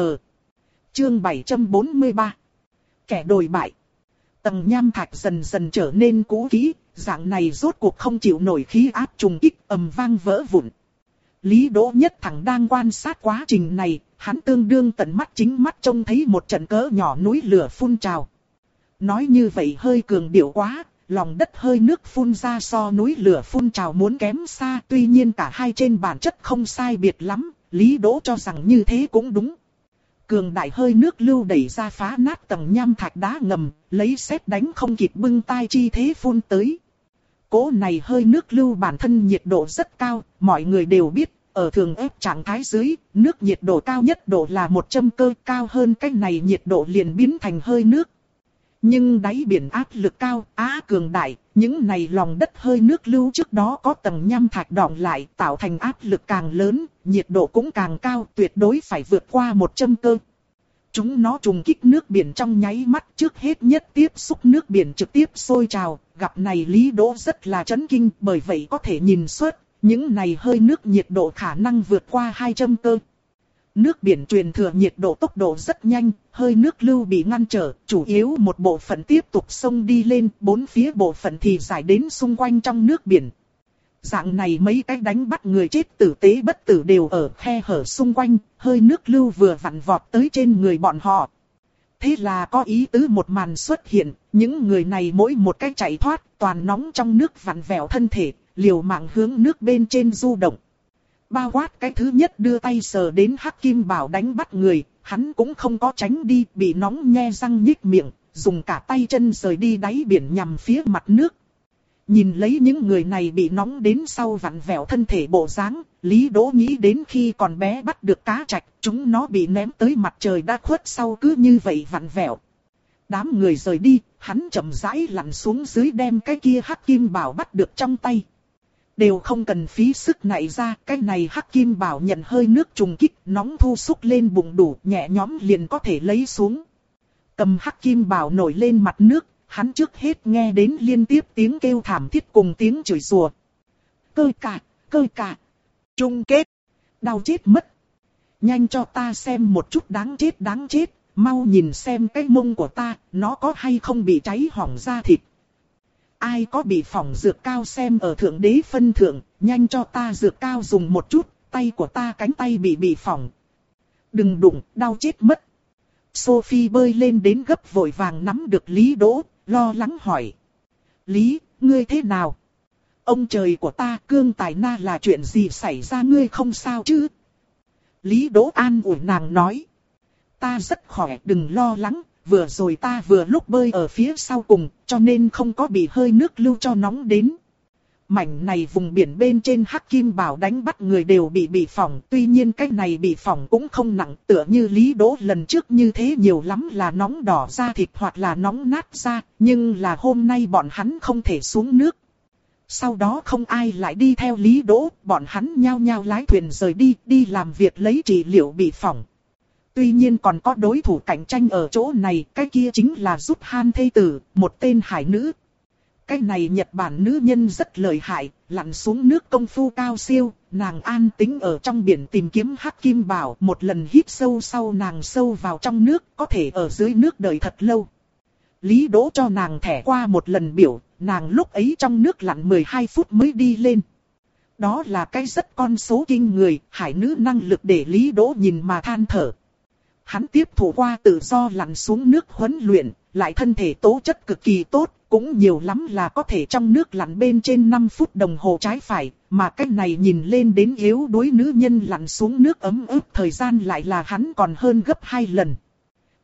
Chương bảy trăm bốn mươi ba. Kẻ đồi bại. Tầng nham thạch dần dần trở nên cũ kỹ, dạng này rốt cuộc không chịu nổi khí áp trùng kích, ầm vang vỡ vụn. Lý Đỗ Nhất thẳng đang quan sát quá trình này, hắn tương đương tận mắt chính mắt trông thấy một trận cỡ nhỏ núi lửa phun trào. Nói như vậy hơi cường điệu quá, lòng đất hơi nước phun ra so núi lửa phun trào muốn kém xa, tuy nhiên cả hai trên bản chất không sai biệt lắm, Lý Đỗ cho rằng như thế cũng đúng. Cường đại hơi nước lưu đẩy ra phá nát tầng nham thạch đá ngầm, lấy sét đánh không kịp bưng tai chi thế phun tới. Cỗ này hơi nước lưu bản thân nhiệt độ rất cao, mọi người đều biết, ở thường ép trạng thái dưới, nước nhiệt độ cao nhất độ là một trăm cơ, cao hơn cái này nhiệt độ liền biến thành hơi nước. Nhưng đáy biển áp lực cao, á cường đại, những này lòng đất hơi nước lưu trước đó có tầng nham thạch đọng lại, tạo thành áp lực càng lớn, nhiệt độ cũng càng cao, tuyệt đối phải vượt qua một trăm cơ. Chúng nó trùng kích nước biển trong nháy mắt, trước hết nhất tiếp xúc nước biển trực tiếp sôi trào, gặp này Lý Đỗ rất là chấn kinh, bởi vậy có thể nhìn xuất, những này hơi nước nhiệt độ khả năng vượt qua hai trăm cơ. Nước biển truyền thừa nhiệt độ tốc độ rất nhanh, hơi nước lưu bị ngăn trở, chủ yếu một bộ phận tiếp tục xông đi lên, bốn phía bộ phận thì giải đến xung quanh trong nước biển. Dạng này mấy cái đánh bắt người chết tử tế bất tử đều ở khe hở xung quanh, hơi nước lưu vừa vặn vọt tới trên người bọn họ. Thế là có ý tứ một màn xuất hiện, những người này mỗi một cái chạy thoát, toàn nóng trong nước vặn vẹo thân thể, liều mạng hướng nước bên trên du động. Bao quát cái thứ nhất đưa tay sờ đến hắc kim bảo đánh bắt người, hắn cũng không có tránh đi, bị nóng nhe răng nhích miệng, dùng cả tay chân rời đi đáy biển nhằm phía mặt nước. Nhìn lấy những người này bị nóng đến sau vặn vẹo thân thể bộ dáng, Lý Đỗ nghĩ đến khi còn bé bắt được cá trạch, chúng nó bị ném tới mặt trời đã khuất sau cứ như vậy vặn vẹo. Đám người rời đi, hắn chậm rãi lặn xuống dưới đem cái kia hắc kim bảo bắt được trong tay. Đều không cần phí sức nảy ra, cái này hắc kim bảo nhận hơi nước trùng kích, nóng thu xúc lên bụng đủ, nhẹ nhõm liền có thể lấy xuống. Cầm hắc kim bảo nổi lên mặt nước, hắn trước hết nghe đến liên tiếp tiếng kêu thảm thiết cùng tiếng chửi rủa. Cơ cả, cơ cả, chung kết, đau chết mất. Nhanh cho ta xem một chút đáng chết đáng chết, mau nhìn xem cái mông của ta, nó có hay không bị cháy hỏng da thịt. Ai có bị phỏng dược cao xem ở thượng đế phân thượng, nhanh cho ta dược cao dùng một chút, tay của ta cánh tay bị bị phỏng. Đừng đụng, đau chết mất. Sophie bơi lên đến gấp vội vàng nắm được Lý Đỗ, lo lắng hỏi. Lý, ngươi thế nào? Ông trời của ta, Cương Tài Na là chuyện gì xảy ra, ngươi không sao chứ? Lý Đỗ an ủi nàng nói. Ta rất khỏe, đừng lo lắng. Vừa rồi ta vừa lúc bơi ở phía sau cùng, cho nên không có bị hơi nước lưu cho nóng đến. Mảnh này vùng biển bên trên hắc kim bảo đánh bắt người đều bị bị phỏng, tuy nhiên cái này bị phỏng cũng không nặng, tựa như Lý Đỗ lần trước như thế nhiều lắm là nóng đỏ da thịt hoặc là nóng nát da, nhưng là hôm nay bọn hắn không thể xuống nước. Sau đó không ai lại đi theo Lý Đỗ, bọn hắn nhao nhao lái thuyền rời đi, đi làm việc lấy trị liệu bị phỏng. Tuy nhiên còn có đối thủ cạnh tranh ở chỗ này, cái kia chính là Rút Han Thê Tử, một tên hải nữ. Cái này Nhật Bản nữ nhân rất lợi hại, lặn xuống nước công phu cao siêu, nàng an tĩnh ở trong biển tìm kiếm hắc kim bảo, một lần hít sâu sau nàng sâu vào trong nước, có thể ở dưới nước đợi thật lâu. Lý Đỗ cho nàng thẻ qua một lần biểu, nàng lúc ấy trong nước lặn mười hai phút mới đi lên. Đó là cái rất con số kinh người, hải nữ năng lực để Lý Đỗ nhìn mà than thở. Hắn tiếp thụ qua tự do lặn xuống nước huấn luyện, lại thân thể tố chất cực kỳ tốt, cũng nhiều lắm là có thể trong nước lặn bên trên năm phút đồng hồ trái phải, mà cái này nhìn lên đến yếu đuối nữ nhân lặn xuống nước ấm ức thời gian lại là hắn còn hơn gấp hai lần.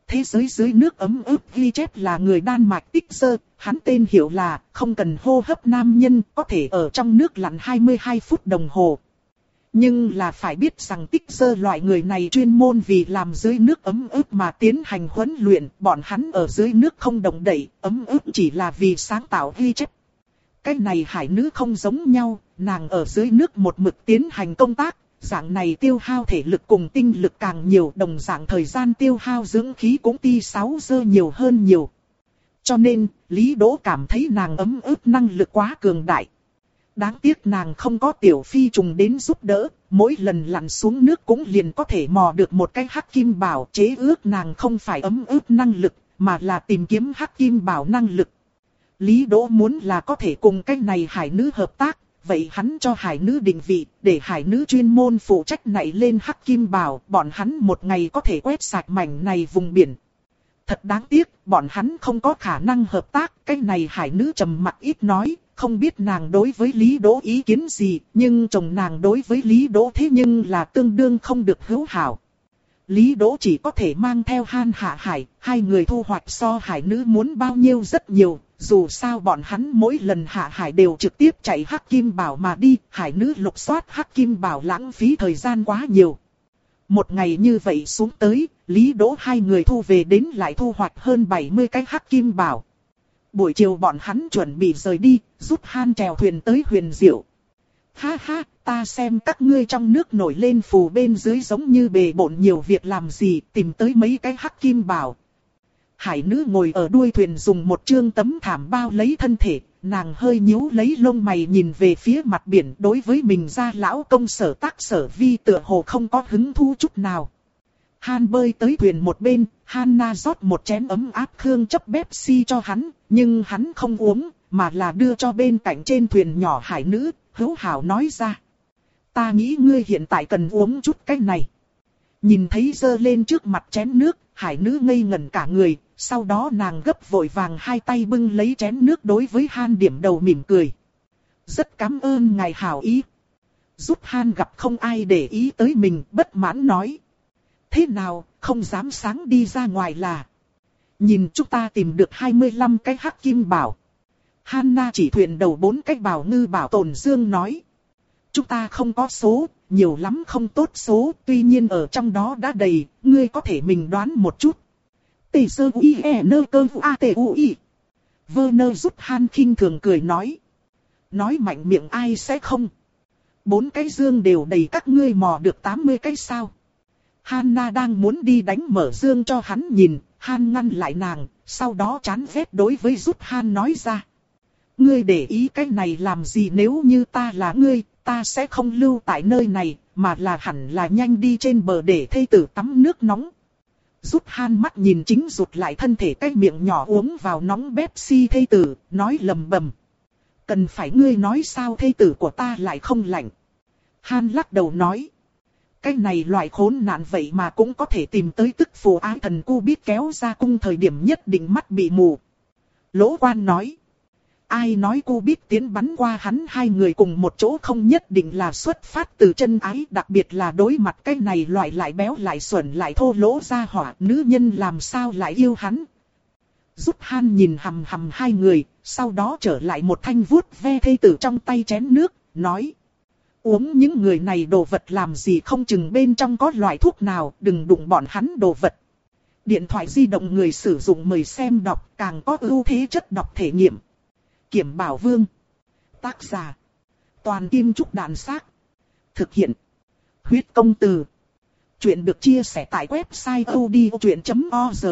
Thế giới dưới nước ấm ức ghi chép là người Đan Mạch Tích Sơ, hắn tên hiệu là không cần hô hấp nam nhân, có thể ở trong nước lặn hai mươi hai phút đồng hồ. Nhưng là phải biết rằng Tích Sơ loại người này chuyên môn vì làm dưới nước ấm ức mà tiến hành huấn luyện, bọn hắn ở dưới nước không động đậy, ấm ức chỉ là vì sáng tạo ghi chép. Cái này hải nữ không giống nhau, nàng ở dưới nước một mực tiến hành công tác, dạng này tiêu hao thể lực cùng tinh lực càng nhiều, đồng dạng thời gian tiêu hao dưỡng khí cũng ti sáu giờ nhiều hơn nhiều. Cho nên, Lý Đỗ cảm thấy nàng ấm ức năng lực quá cường đại. Đáng tiếc nàng không có tiểu phi trùng đến giúp đỡ, mỗi lần lặn xuống nước cũng liền có thể mò được một cái hắc kim bảo. Chế ước nàng không phải ấm ức năng lực, mà là tìm kiếm hắc kim bảo năng lực. Lý Đỗ muốn là có thể cùng cái này hải nữ hợp tác, vậy hắn cho hải nữ định vị, để hải nữ chuyên môn phụ trách nảy lên hắc kim bảo, bọn hắn một ngày có thể quét sạch mảnh này vùng biển. Thật đáng tiếc, bọn hắn không có khả năng hợp tác, cái này hải nữ trầm mặc ít nói, không biết nàng đối với Lý Đỗ ý kiến gì, nhưng chồng nàng đối với Lý Đỗ thế nhưng là tương đương không được hữu hảo. Lý Đỗ chỉ có thể mang theo Han Hạ Hải, hai người thu hoạch so hải nữ muốn bao nhiêu rất nhiều, dù sao bọn hắn mỗi lần hạ hải đều trực tiếp chạy hắc kim bảo mà đi, hải nữ lục soát hắc kim bảo lãng phí thời gian quá nhiều. Một ngày như vậy xuống tới, Lý Đỗ hai người thu về đến lại thu hoạch hơn bảy mươi cái hắc kim bảo. Buổi chiều bọn hắn chuẩn bị rời đi, giúp Han chèo thuyền tới Huyền Diệu. Ha ha, ta xem các ngươi trong nước nổi lên phù bên dưới giống như bề bộn nhiều việc làm gì, tìm tới mấy cái hắc kim bảo. Hải nữ ngồi ở đuôi thuyền dùng một trương tấm thảm bao lấy thân thể, nàng hơi nhíu lấy lông mày nhìn về phía mặt biển, đối với mình ra lão công Sở Tác Sở Vi tựa hồ không có hứng thú chút nào. Han bơi tới thuyền một bên, Hanna rót một chén ấm áp khương chấp Pepsi cho hắn, nhưng hắn không uống, mà là đưa cho bên cạnh trên thuyền nhỏ hải nữ, hữu hảo nói ra. Ta nghĩ ngươi hiện tại cần uống chút cái này. Nhìn thấy dơ lên trước mặt chén nước, hải nữ ngây ngẩn cả người, sau đó nàng gấp vội vàng hai tay bưng lấy chén nước đối với Han điểm đầu mỉm cười. Rất cảm ơn ngài hảo ý. Giúp Han gặp không ai để ý tới mình, bất mãn nói. Thế nào, không dám sáng đi ra ngoài là. Nhìn chúng ta tìm được hai mươi lăm cái hắc kim bảo. Hanna chỉ thuyền đầu bốn cái bảo ngư bảo tồn dương nói. Chúng ta không có số, nhiều lắm không tốt số, tuy nhiên ở trong đó đã đầy, ngươi có thể mình đoán một chút. Tê sơ u i e nơ cơ u a t u i. Vơ nơ giúp Han khinh thường cười nói. Nói mạnh miệng ai sẽ không. Bốn cái dương đều đầy, các ngươi mò được tám mươi cái sao. Hanna đang muốn đi đánh mở dương cho hắn nhìn, Han ngăn lại nàng, sau đó chán ghét đối với giúp Han nói ra. Ngươi để ý cái này làm gì, nếu như ta là ngươi, ta sẽ không lưu tại nơi này, mà là hẳn là nhanh đi trên bờ để thê tử tắm nước nóng. Giúp Han mắt nhìn chính rụt lại thân thể, cái miệng nhỏ uống vào nóng Pepsi thê tử, nói lầm bầm. Cần phải ngươi nói sao thê tử của ta lại không lạnh. Han lắc đầu nói. Cái này loại khốn nạn vậy mà cũng có thể tìm tới tức phù ái thần cu biết kéo ra cung thời điểm nhất định mắt bị mù. Lỗ Quan nói. Ai nói cô biết tiến bắn qua hắn, hai người cùng một chỗ không nhất định là xuất phát từ chân ái, đặc biệt là đối mặt cái này loại lại béo lại xuẩn lại thô lỗ ra hỏa, nữ nhân làm sao lại yêu hắn. Giúp Han nhìn hầm hầm hai người, sau đó trở lại một thanh vuốt ve thê tử trong tay chén nước, nói. Uống những người này đồ vật làm gì, không chừng bên trong có loại thuốc nào, đừng đụng bọn hắn đồ vật. Điện thoại di động người sử dụng mời xem đọc, càng có ưu thế chất đọc thể nghiệm. Kiểm Bảo Vương. Tác giả. Toàn Kim Trúc Đàn Xác. Thực hiện. Huyết Công Từ. Chuyện được chia sẻ tại website odchuyện chấm org.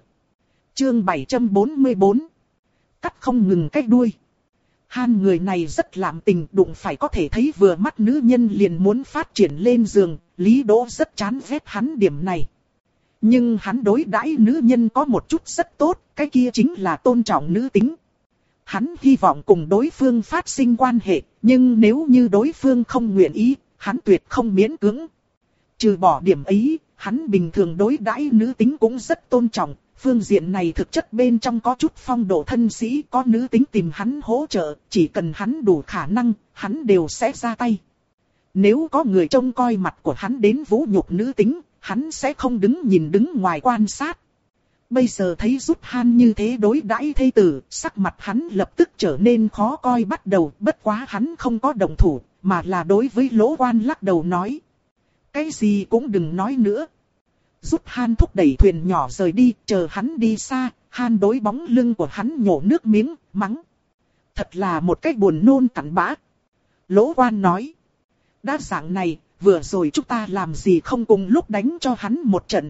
Chương bảy trăm bốn mươi bốn. Cắt không ngừng cái đuôi. Han người này rất lãm tình, đụng phải có thể thấy vừa mắt nữ nhân liền muốn phát triển lên giường, Lý Đỗ rất chán ghét hắn điểm này. Nhưng hắn đối đãi nữ nhân có một chút rất tốt, cái kia chính là tôn trọng nữ tính. Hắn hy vọng cùng đối phương phát sinh quan hệ, nhưng nếu như đối phương không nguyện ý, hắn tuyệt không miễn cưỡng. Trừ bỏ điểm ấy, hắn bình thường đối đãi nữ tính cũng rất tôn trọng, phương diện này thực chất bên trong có chút phong độ thân sĩ, có nữ tính tìm hắn hỗ trợ, chỉ cần hắn đủ khả năng, hắn đều sẽ ra tay. Nếu có người trông coi mặt của hắn đến vũ nhục nữ tính, hắn sẽ không đứng nhìn đứng ngoài quan sát. Bây giờ thấy Rút Han như thế đối đãi thê tử, sắc mặt hắn lập tức trở nên khó coi bắt đầu. Bất quá hắn không có động thủ, mà là đối với Lỗ Quan lắc đầu nói. Cái gì cũng đừng nói nữa. Rút Han thúc đẩy thuyền nhỏ rời đi, chờ hắn đi xa, Han đối bóng lưng của hắn nhổ nước miếng, mắng. Thật là một cách buồn nôn cặn bã. Lỗ Quan nói. Đã dạng này, vừa rồi chúng ta làm gì không cùng lúc đánh cho hắn một trận.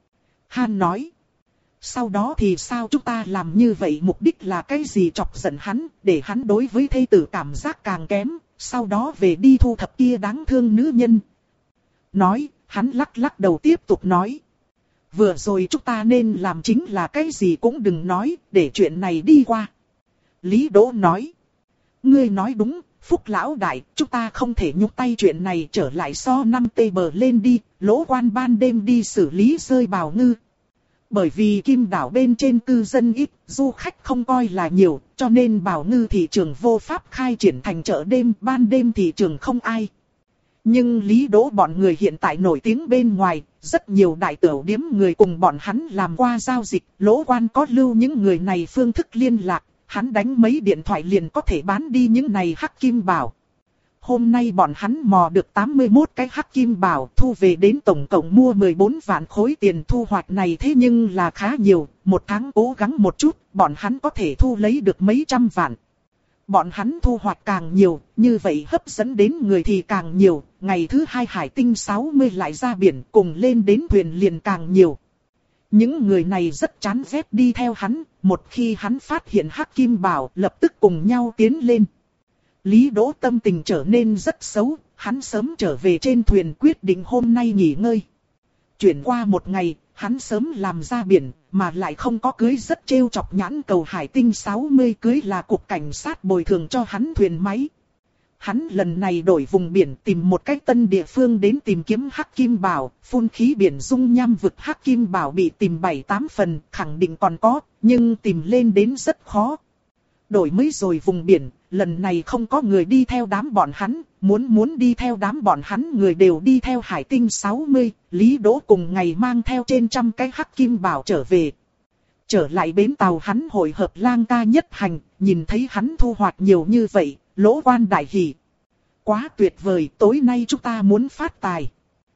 Han nói. Sau đó thì sao chúng ta làm như vậy mục đích là cái gì chọc giận hắn, để hắn đối với thê tử cảm giác càng kém, sau đó về đi thu thập kia đáng thương nữ nhân. Nói, hắn lắc lắc đầu tiếp tục nói. Vừa rồi chúng ta nên làm chính là cái gì cũng đừng nói, để chuyện này đi qua. Lý Đỗ nói. Ngươi nói đúng, Phúc lão đại, chúng ta không thể nhúc tay chuyện này trở lại so năm tê bờ lên đi, Lỗ Quan ban đêm đi xử lý rơi bào ngư. Bởi vì Kim đảo bên trên cư dân ít, du khách không coi là nhiều, cho nên bào ngư thị trường vô pháp khai triển thành chợ đêm, ban đêm thị trường không ai. Nhưng Lý Đỗ bọn người hiện tại nổi tiếng bên ngoài, rất nhiều đại tửu điếm người cùng bọn hắn làm qua giao dịch, Lỗ Quan có lưu những người này phương thức liên lạc, hắn đánh mấy điện thoại liền có thể bán đi những này hắc kim bảo. Hôm nay bọn hắn mò được tám mươi mốt cái hắc kim bảo, thu về đến tổng cộng mua mười bốn vạn khối tiền. Thu hoạch này thế nhưng là khá nhiều, một tháng cố gắng một chút, bọn hắn có thể thu lấy được mấy trăm vạn. Bọn hắn thu hoạch càng nhiều, như vậy hấp dẫn đến người thì càng nhiều, ngày thứ hai hải tinh sáu mươi lại ra biển cùng lên đến thuyền liền càng nhiều. Những người này rất chán ghét đi theo hắn, một khi hắn phát hiện hắc kim bảo lập tức cùng nhau tiến lên. Lý Đỗ tâm tình trở nên rất xấu, hắn sớm trở về trên thuyền quyết định hôm nay nghỉ ngơi. Chuyển qua một ngày, hắn sớm làm ra biển, mà lại không có cưới rất trêu chọc nhãn cầu hải tinh sáu mươi cưới là cục cảnh sát bồi thường cho hắn thuyền máy. Hắn lần này đổi vùng biển tìm một cách tân địa phương đến tìm kiếm hắc kim bảo, phun khí biển dung nham vực hắc kim bảo bị tìm bảy tám phần, khẳng định còn có, nhưng tìm lên đến rất khó. Đổi mới rồi vùng biển, lần này không có người đi theo đám bọn hắn, muốn muốn đi theo đám bọn hắn người đều đi theo hải tinh sáu mươi, Lý Đỗ cùng ngày mang theo trên trăm cái hắc kim bảo trở về. Trở lại bến tàu hắn hội hợp Lang Ca nhất hành, nhìn thấy hắn thu hoạch nhiều như vậy, Lỗ Quan đại hỉ. Quá tuyệt vời, tối nay chúng ta muốn phát tài.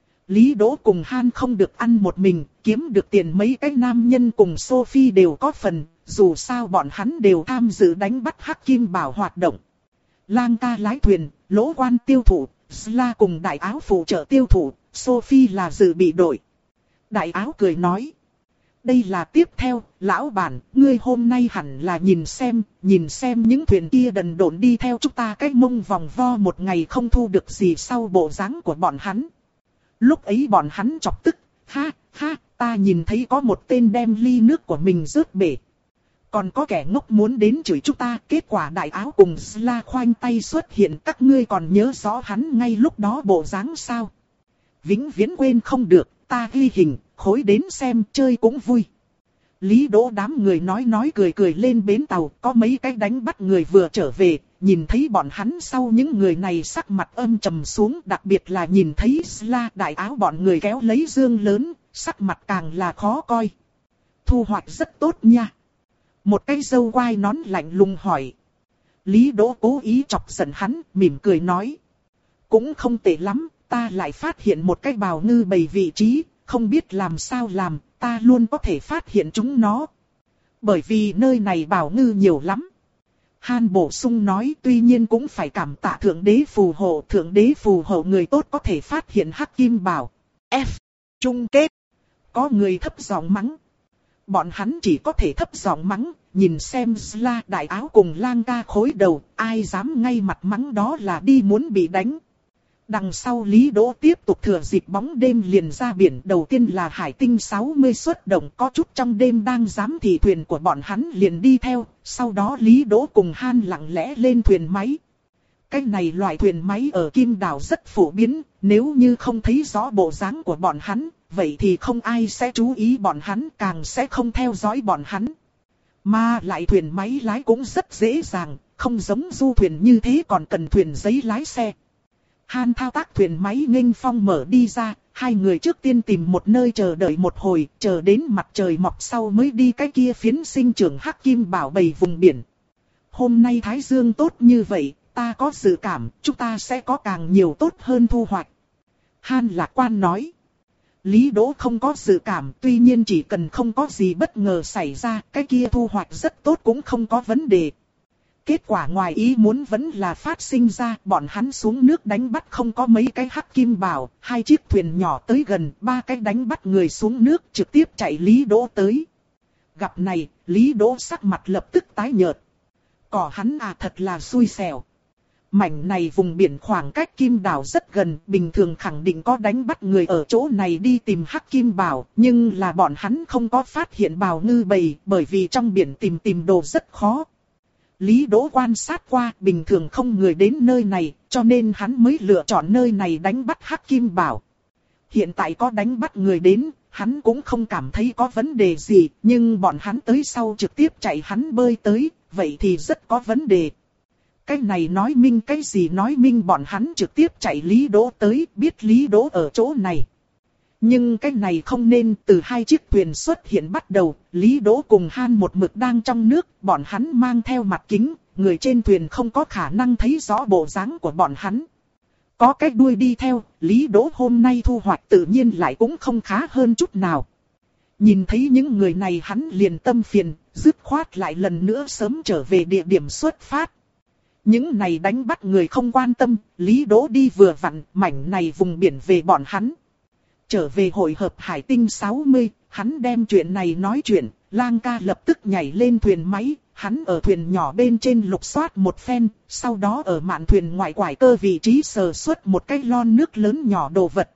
Lý Đỗ cùng Han không được ăn một mình, kiếm được tiền mấy cái nam nhân cùng Sophie đều có phần, dù sao bọn hắn đều tham dự đánh bắt hắc kim bảo hoạt động. Lang Ca lái thuyền, Lỗ Quan tiêu thụ, Sla cùng đại áo phụ trợ tiêu thụ, Sophie là dự bị đội. Đại áo cười nói. Đây là tiếp theo, lão bản, ngươi hôm nay hẳn là nhìn xem, nhìn xem những thuyền kia đần độn đi theo chúng ta cái mông vòng vo một ngày không thu được gì sau bộ dáng của bọn hắn. Lúc ấy bọn hắn chọc tức, ha, ha, ta nhìn thấy có một tên đem ly nước của mình rớt bể. Còn có kẻ ngốc muốn đến chửi chúng ta, kết quả đại áo cùng Sla khoanh tay xuất hiện, các ngươi còn nhớ rõ hắn ngay lúc đó bộ dáng sao? Vĩnh viễn quên không được, ta ghi hình, khối đến xem chơi cũng vui. Lý Đỗ đám người nói nói cười cười lên bến tàu, có mấy cái đánh bắt người vừa trở về, nhìn thấy bọn hắn sau những người này sắc mặt âm trầm xuống, đặc biệt là nhìn thấy Sla đại áo bọn người kéo lấy dương lớn, sắc mặt càng là khó coi. Thu hoạch rất tốt nha. Một cái dâu quai nón lạnh lùng hỏi. Lý Đỗ cố ý chọc giận hắn, mỉm cười nói. Cũng không tệ lắm, ta lại phát hiện một cái bào ngư bầy vị trí, không biết làm sao làm, ta luôn có thể phát hiện chúng nó. Bởi vì nơi này bào ngư nhiều lắm. Han bổ sung nói tuy nhiên cũng phải cảm tạ Thượng Đế phù hộ. Thượng Đế phù hộ người tốt có thể phát hiện hắc kim bảo. F. Chung kết. Có người thấp giọng mắng. Bọn hắn chỉ có thể thấp giọng mắng, nhìn xem Sla đại áo cùng Lang Ca khối đầu, ai dám ngay mặt mắng đó là đi muốn bị đánh. Đằng sau Lý Đỗ tiếp tục thừa dịp bóng đêm liền ra biển, đầu tiên là hải tinh sáu mươi xuất động, có chút trong đêm đang giám thị thuyền của bọn hắn liền đi theo, sau đó Lý Đỗ cùng Han lặng lẽ lên thuyền máy. Cái này loại thuyền máy ở Kim Đảo rất phổ biến, nếu như không thấy rõ bộ dáng của bọn hắn, vậy thì không ai sẽ chú ý bọn hắn, càng sẽ không theo dõi bọn hắn. Mà lại thuyền máy lái cũng rất dễ dàng, không giống du thuyền như thế còn cần thuyền giấy lái xe. Han thao tác thuyền máy nghênh phong mở đi ra, hai người trước tiên tìm một nơi chờ đợi một hồi, chờ đến mặt trời mọc sau mới đi cái kia phiến sinh trưởng hắc kim bảo bầy vùng biển. Hôm nay thái dương tốt như vậy, ta có dự cảm, chúng ta sẽ có càng nhiều tốt hơn thu hoạch. Han lạc quan nói. Lý Đỗ không có dự cảm, tuy nhiên chỉ cần không có gì bất ngờ xảy ra, cái kia thu hoạch rất tốt cũng không có vấn đề. Kết quả ngoài ý muốn vẫn là phát sinh ra, bọn hắn xuống nước đánh bắt không có mấy cái hắc kim bảo, hai chiếc thuyền nhỏ tới gần, ba cái đánh bắt người xuống nước trực tiếp chạy Lý Đỗ tới. Gặp này, Lý Đỗ sắc mặt lập tức tái nhợt. Cỏ hắn à thật là xui xẻo. Mảnh này vùng biển khoảng cách kim đảo rất gần, bình thường khẳng định có đánh bắt người ở chỗ này đi tìm hắc kim bảo, nhưng là bọn hắn không có phát hiện bào ngư bầy, bởi vì trong biển tìm tìm đồ rất khó. Lý Đỗ quan sát qua, bình thường không người đến nơi này, cho nên hắn mới lựa chọn nơi này đánh bắt hắc kim bảo. Hiện tại có đánh bắt người đến, hắn cũng không cảm thấy có vấn đề gì, nhưng bọn hắn tới sau trực tiếp chạy hắn bơi tới, vậy thì rất có vấn đề. Cái này nói minh cái gì, nói minh bọn hắn trực tiếp chạy Lý Đỗ tới, biết Lý Đỗ ở chỗ này. Nhưng cái này không nên, từ hai chiếc thuyền xuất hiện bắt đầu, Lý Đỗ cùng Han một mực đang trong nước, bọn hắn mang theo mặt kính, người trên thuyền không có khả năng thấy rõ bộ dáng của bọn hắn. Có cái đuôi đi theo, Lý Đỗ hôm nay thu hoạch tự nhiên lại cũng không khá hơn chút nào. Nhìn thấy những người này hắn liền tâm phiền, dứt khoát lại lần nữa sớm trở về địa điểm xuất phát. Những này đánh bắt người không quan tâm, Lý Đỗ đi vừa vặn, mảnh này vùng biển về bọn hắn. Trở về hội hợp hải tinh sáu mươi, hắn đem chuyện này nói chuyện, Lang ca lập tức nhảy lên thuyền máy, hắn ở thuyền nhỏ bên trên lục soát một phen, sau đó ở mạn thuyền ngoại quải cơ vị trí sờ xuất một cái lon nước lớn nhỏ đồ vật.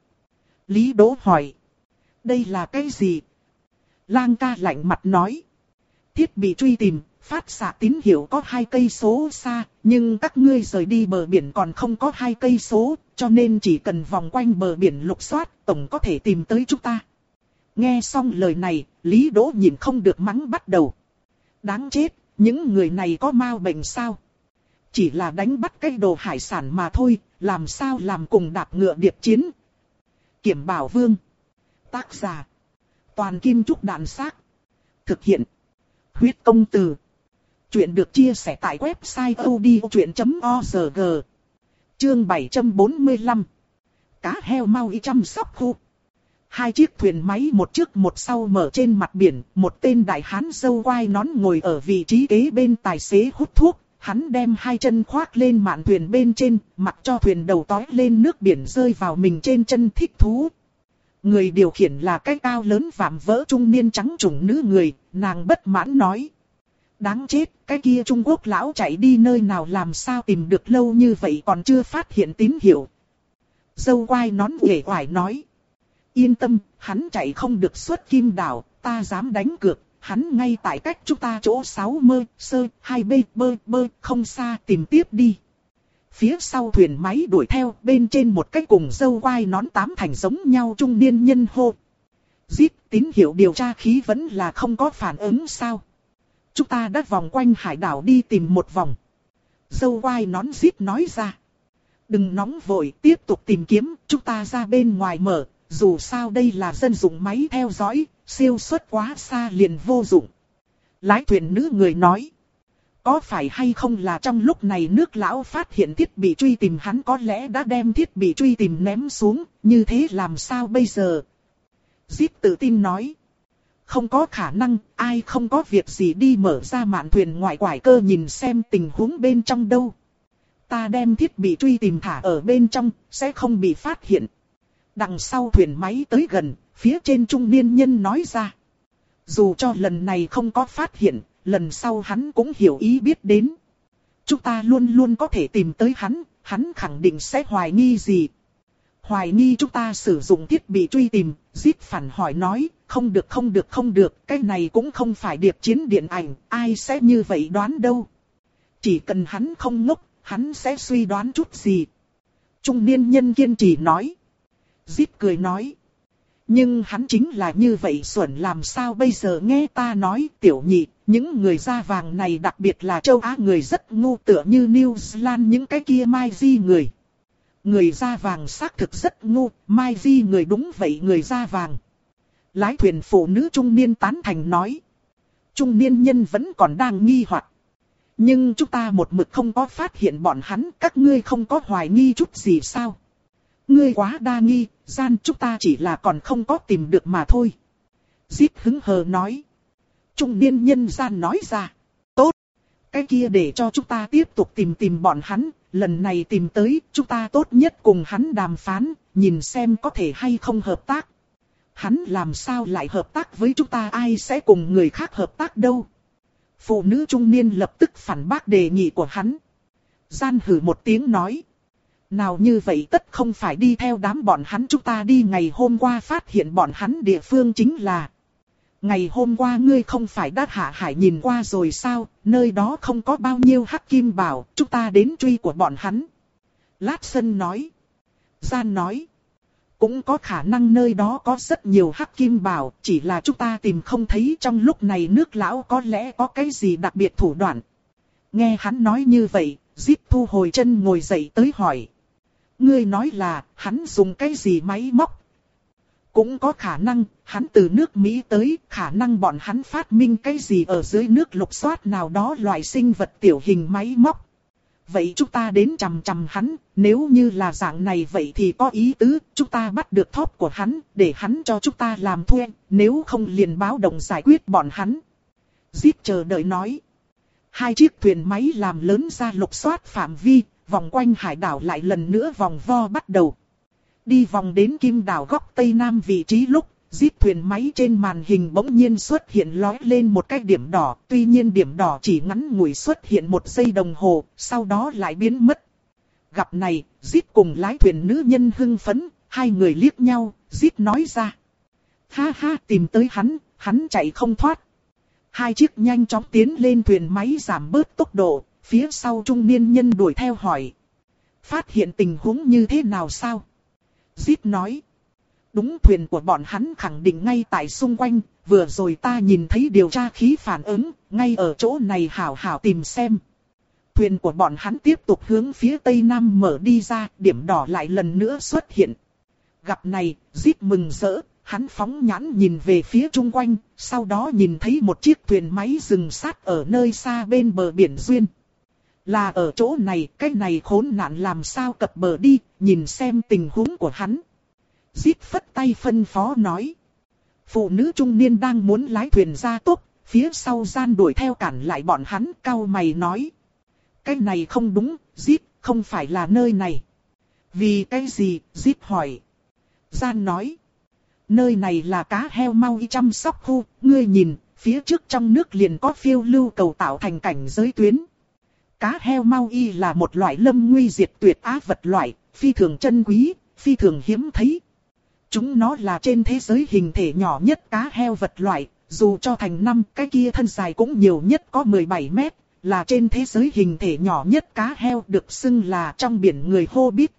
Lý Đỗ hỏi, đây là cái gì? Lang ca lạnh mặt nói, thiết bị truy tìm, phát xạ tín hiệu có hai cây số xa, nhưng các ngươi rời đi bờ biển còn không có hai cây số, cho nên chỉ cần vòng quanh bờ biển lục soát, tổng có thể tìm tới chúng ta. Nghe xong lời này, Lý Đỗ nhìn không được mắng bắt đầu. Đáng chết, những người này có mau bệnh sao? Chỉ là đánh bắt cái đồ hải sản mà thôi, làm sao làm cùng đạp ngựa điệp chiến. Kiểm Bảo Vương. Tác giả. Toàn Kim Trúc Đạn Xác. Thực hiện. Huyết Công Từ. Chuyện được chia sẻ tại website odchuyện chấm org. Chương bảy trăm bốn mươi lăm. Cá heo mau y chăm sóc khu. Hai chiếc thuyền máy một trước một sau mở trên mặt biển, một tên đại hán râu quai nón ngồi ở vị trí kế bên tài xế hút thuốc, hắn đem hai chân khoác lên mạn thuyền bên trên, mặc cho thuyền đầu tói lên nước biển rơi vào mình trên chân thích thú. Người điều khiển là cái cao lớn vạm vỡ trung niên trắng trùng nữ người, nàng bất mãn nói. Đáng chết, cái kia Trung Quốc lão chạy đi nơi nào làm sao tìm được lâu như vậy còn chưa phát hiện tín hiệu. Dâu quai nón uể oải nói. Yên tâm, hắn chạy không được xuất kim đảo, ta dám đánh cược, hắn ngay tại cách chúng ta chỗ sáu mươi, sơ, hai b, bơ, bơ, không xa, tìm tiếp đi. Phía sau thuyền máy đuổi theo, bên trên một cái cùng dâu quai nón tám thành giống nhau trung niên nhân hô. Giết, tín hiệu điều tra khí vẫn là không có phản ứng sao? Chúng ta đã vòng quanh hải đảo đi tìm một vòng. Dâu quai nón giết nói ra. Đừng nóng vội, tiếp tục tìm kiếm, chúng ta ra bên ngoài mở. Dù sao đây là dân dụng máy theo dõi, siêu suất quá xa liền vô dụng. Lái thuyền nữ người nói. Có phải hay không là trong lúc này nước lão phát hiện thiết bị truy tìm, hắn có lẽ đã đem thiết bị truy tìm ném xuống, như thế làm sao bây giờ? Zip tự tin nói. Không có khả năng, ai không có việc gì đi mở ra mạn thuyền ngoại quải cơ nhìn xem tình huống bên trong đâu. Ta đem thiết bị truy tìm thả ở bên trong, sẽ không bị phát hiện. Đằng sau thuyền máy tới gần, phía trên trung niên nhân nói ra. Dù cho lần này không có phát hiện, lần sau hắn cũng hiểu ý biết đến. Chúng ta luôn luôn có thể tìm tới hắn, hắn khẳng định sẽ hoài nghi gì. Hoài nghi chúng ta sử dụng thiết bị truy tìm, Giết phản hỏi nói, không được không được không được, cái này cũng không phải điệp chiến điện ảnh, ai sẽ như vậy đoán đâu. Chỉ cần hắn không ngốc, hắn sẽ suy đoán chút gì. Trung niên nhân kiên trì nói. Giết cười nói. Nhưng hắn chính là như vậy xuẩn, làm sao bây giờ? Nghe ta nói tiểu nhị, những người da vàng này đặc biệt là châu Á người rất ngu, tựa như New Zealand những cái kia Mai Di người. Người da vàng xác thực rất ngu, Mai Di người đúng vậy người da vàng. Lái thuyền phụ nữ trung niên tán thành nói. Trung niên nhân vẫn còn đang nghi hoặc. Nhưng chúng ta một mực không có phát hiện bọn hắn, các ngươi không có hoài nghi chút gì sao? Ngươi quá đa nghi, Gian chúng ta chỉ là còn không có tìm được mà thôi. Zip hứng hờ nói. Trung niên nhân Gian nói ra. Tốt. Cái kia để cho chúng ta tiếp tục tìm tìm bọn hắn. Lần này tìm tới, chúng ta tốt nhất cùng hắn đàm phán, nhìn xem có thể hay không hợp tác. Hắn làm sao lại hợp tác với chúng ta, ai sẽ cùng người khác hợp tác đâu? Phụ nữ trung niên lập tức phản bác đề nghị của hắn. Gian hử một tiếng nói. Nào như vậy tất không phải đi theo đám bọn hắn, chúng ta đi ngày hôm qua phát hiện bọn hắn địa phương chính là. Ngày hôm qua ngươi không phải đã hạ hải nhìn qua rồi sao, nơi đó không có bao nhiêu hắc kim bảo, chúng ta đến truy của bọn hắn. Lát Sân nói. Gian nói. Cũng có khả năng nơi đó có rất nhiều hắc kim bảo, chỉ là chúng ta tìm không thấy, trong lúc này nước lão có lẽ có cái gì đặc biệt thủ đoạn. Nghe hắn nói như vậy, Zip thu hồi chân ngồi dậy tới hỏi. Ngươi nói là, hắn dùng cái gì máy móc? Cũng có khả năng, hắn từ nước Mỹ tới, khả năng bọn hắn phát minh cái gì ở dưới nước lục soát nào đó loại sinh vật tiểu hình máy móc. Vậy chúng ta đến chằm chằm hắn, nếu như là dạng này vậy thì có ý tứ, chúng ta bắt được thóp của hắn, để hắn cho chúng ta làm thuê, nếu không liền báo động giải quyết bọn hắn. Zip chờ đợi nói. Hai chiếc thuyền máy làm lớn ra lục soát phạm vi, vòng quanh hải đảo lại lần nữa vòng vo bắt đầu. Đi vòng đến Kim đảo góc Tây Nam vị trí lúc, Zip thuyền máy trên màn hình bỗng nhiên xuất hiện lói lên một cái điểm đỏ. Tuy nhiên điểm đỏ chỉ ngắn ngủi xuất hiện một giây đồng hồ, sau đó lại biến mất. Gặp này, Zip cùng lái thuyền nữ nhân hưng phấn, hai người liếc nhau, Zip nói ra. Ha ha, tìm tới hắn, hắn chạy không thoát. Hai chiếc nhanh chóng tiến lên thuyền máy giảm bớt tốc độ, phía sau trung niên nhân đuổi theo hỏi. Phát hiện tình huống như thế nào sao? Zip nói. Đúng, thuyền của bọn hắn khẳng định ngay tại xung quanh, vừa rồi ta nhìn thấy điều tra khí phản ứng, ngay ở chỗ này hảo hảo tìm xem. Thuyền của bọn hắn tiếp tục hướng phía tây nam mở đi ra, điểm đỏ lại lần nữa xuất hiện. Gặp này, Zip mừng rỡ, hắn phóng nhãn nhìn về phía chung quanh, sau đó nhìn thấy một chiếc thuyền máy dừng sát ở nơi xa bên bờ biển duyên. Là ở chỗ này, cái này khốn nạn làm sao cập bờ đi, nhìn xem tình huống của hắn. Zip phất tay phân phó nói. Phụ nữ trung niên đang muốn lái thuyền ra tốc, phía sau Gian đuổi theo cản lại bọn hắn, cau mày nói. Cái này không đúng, Zip, không phải là nơi này. Vì cái gì, Zip hỏi. Gian nói. Nơi này là cá heo Maui chăm sóc khu, ngươi nhìn, phía trước trong nước liền có phiêu lưu cầu tạo thành cảnh giới tuyến. Cá heo Maui là một loại lâm nguy diệt tuyệt á vật loại, phi thường chân quý, phi thường hiếm thấy. Chúng nó là trên thế giới hình thể nhỏ nhất cá heo vật loại, dù cho thành năm cái kia thân dài cũng nhiều nhất có mười bảy mét, là trên thế giới hình thể nhỏ nhất cá heo, được xưng là trong biển người Hobbit.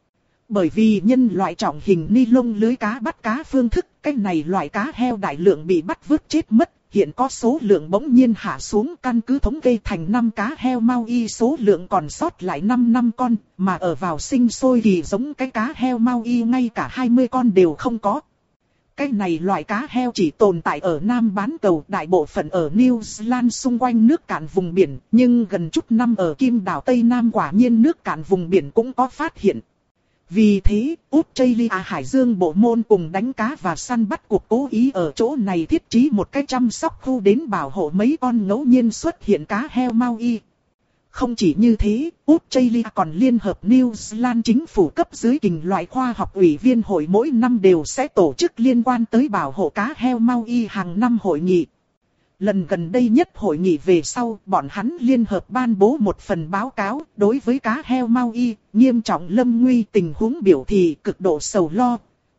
Bởi vì nhân loại trọng hình ni lông lưới cá bắt cá phương thức, cái này loại cá heo đại lượng bị bắt vứt chết mất, hiện có số lượng bỗng nhiên hạ xuống, căn cứ thống kê thành năm cá heo Maui số lượng còn sót lại năm năm con, mà ở vào sinh sôi thì giống cái cá heo Maui ngay cả hai mươi con đều không có. Cái này loại cá heo chỉ tồn tại ở Nam bán cầu, đại bộ phận ở New Zealand xung quanh nước cạn vùng biển, nhưng gần chút năm ở Kim đảo Tây Nam quả nhiên nước cạn vùng biển cũng có phát hiện. Vì thế, Australia Hải Dương bộ môn cùng đánh cá và săn bắt cuộc cố ý ở chỗ này thiết trí một cái chăm sóc khu đến bảo hộ mấy con ngẫu nhiên xuất hiện cá heo Maui. Không chỉ như thế, Australia còn liên hợp New Zealand chính phủ cấp dưới kình loại khoa học ủy viên hội mỗi năm đều sẽ tổ chức liên quan tới bảo hộ cá heo Maui hàng năm hội nghị. Lần gần đây nhất hội nghị về sau, bọn hắn liên hợp ban bố một phần báo cáo đối với cá heo Maui, nghiêm trọng lâm nguy tình huống biểu thị cực độ sầu lo.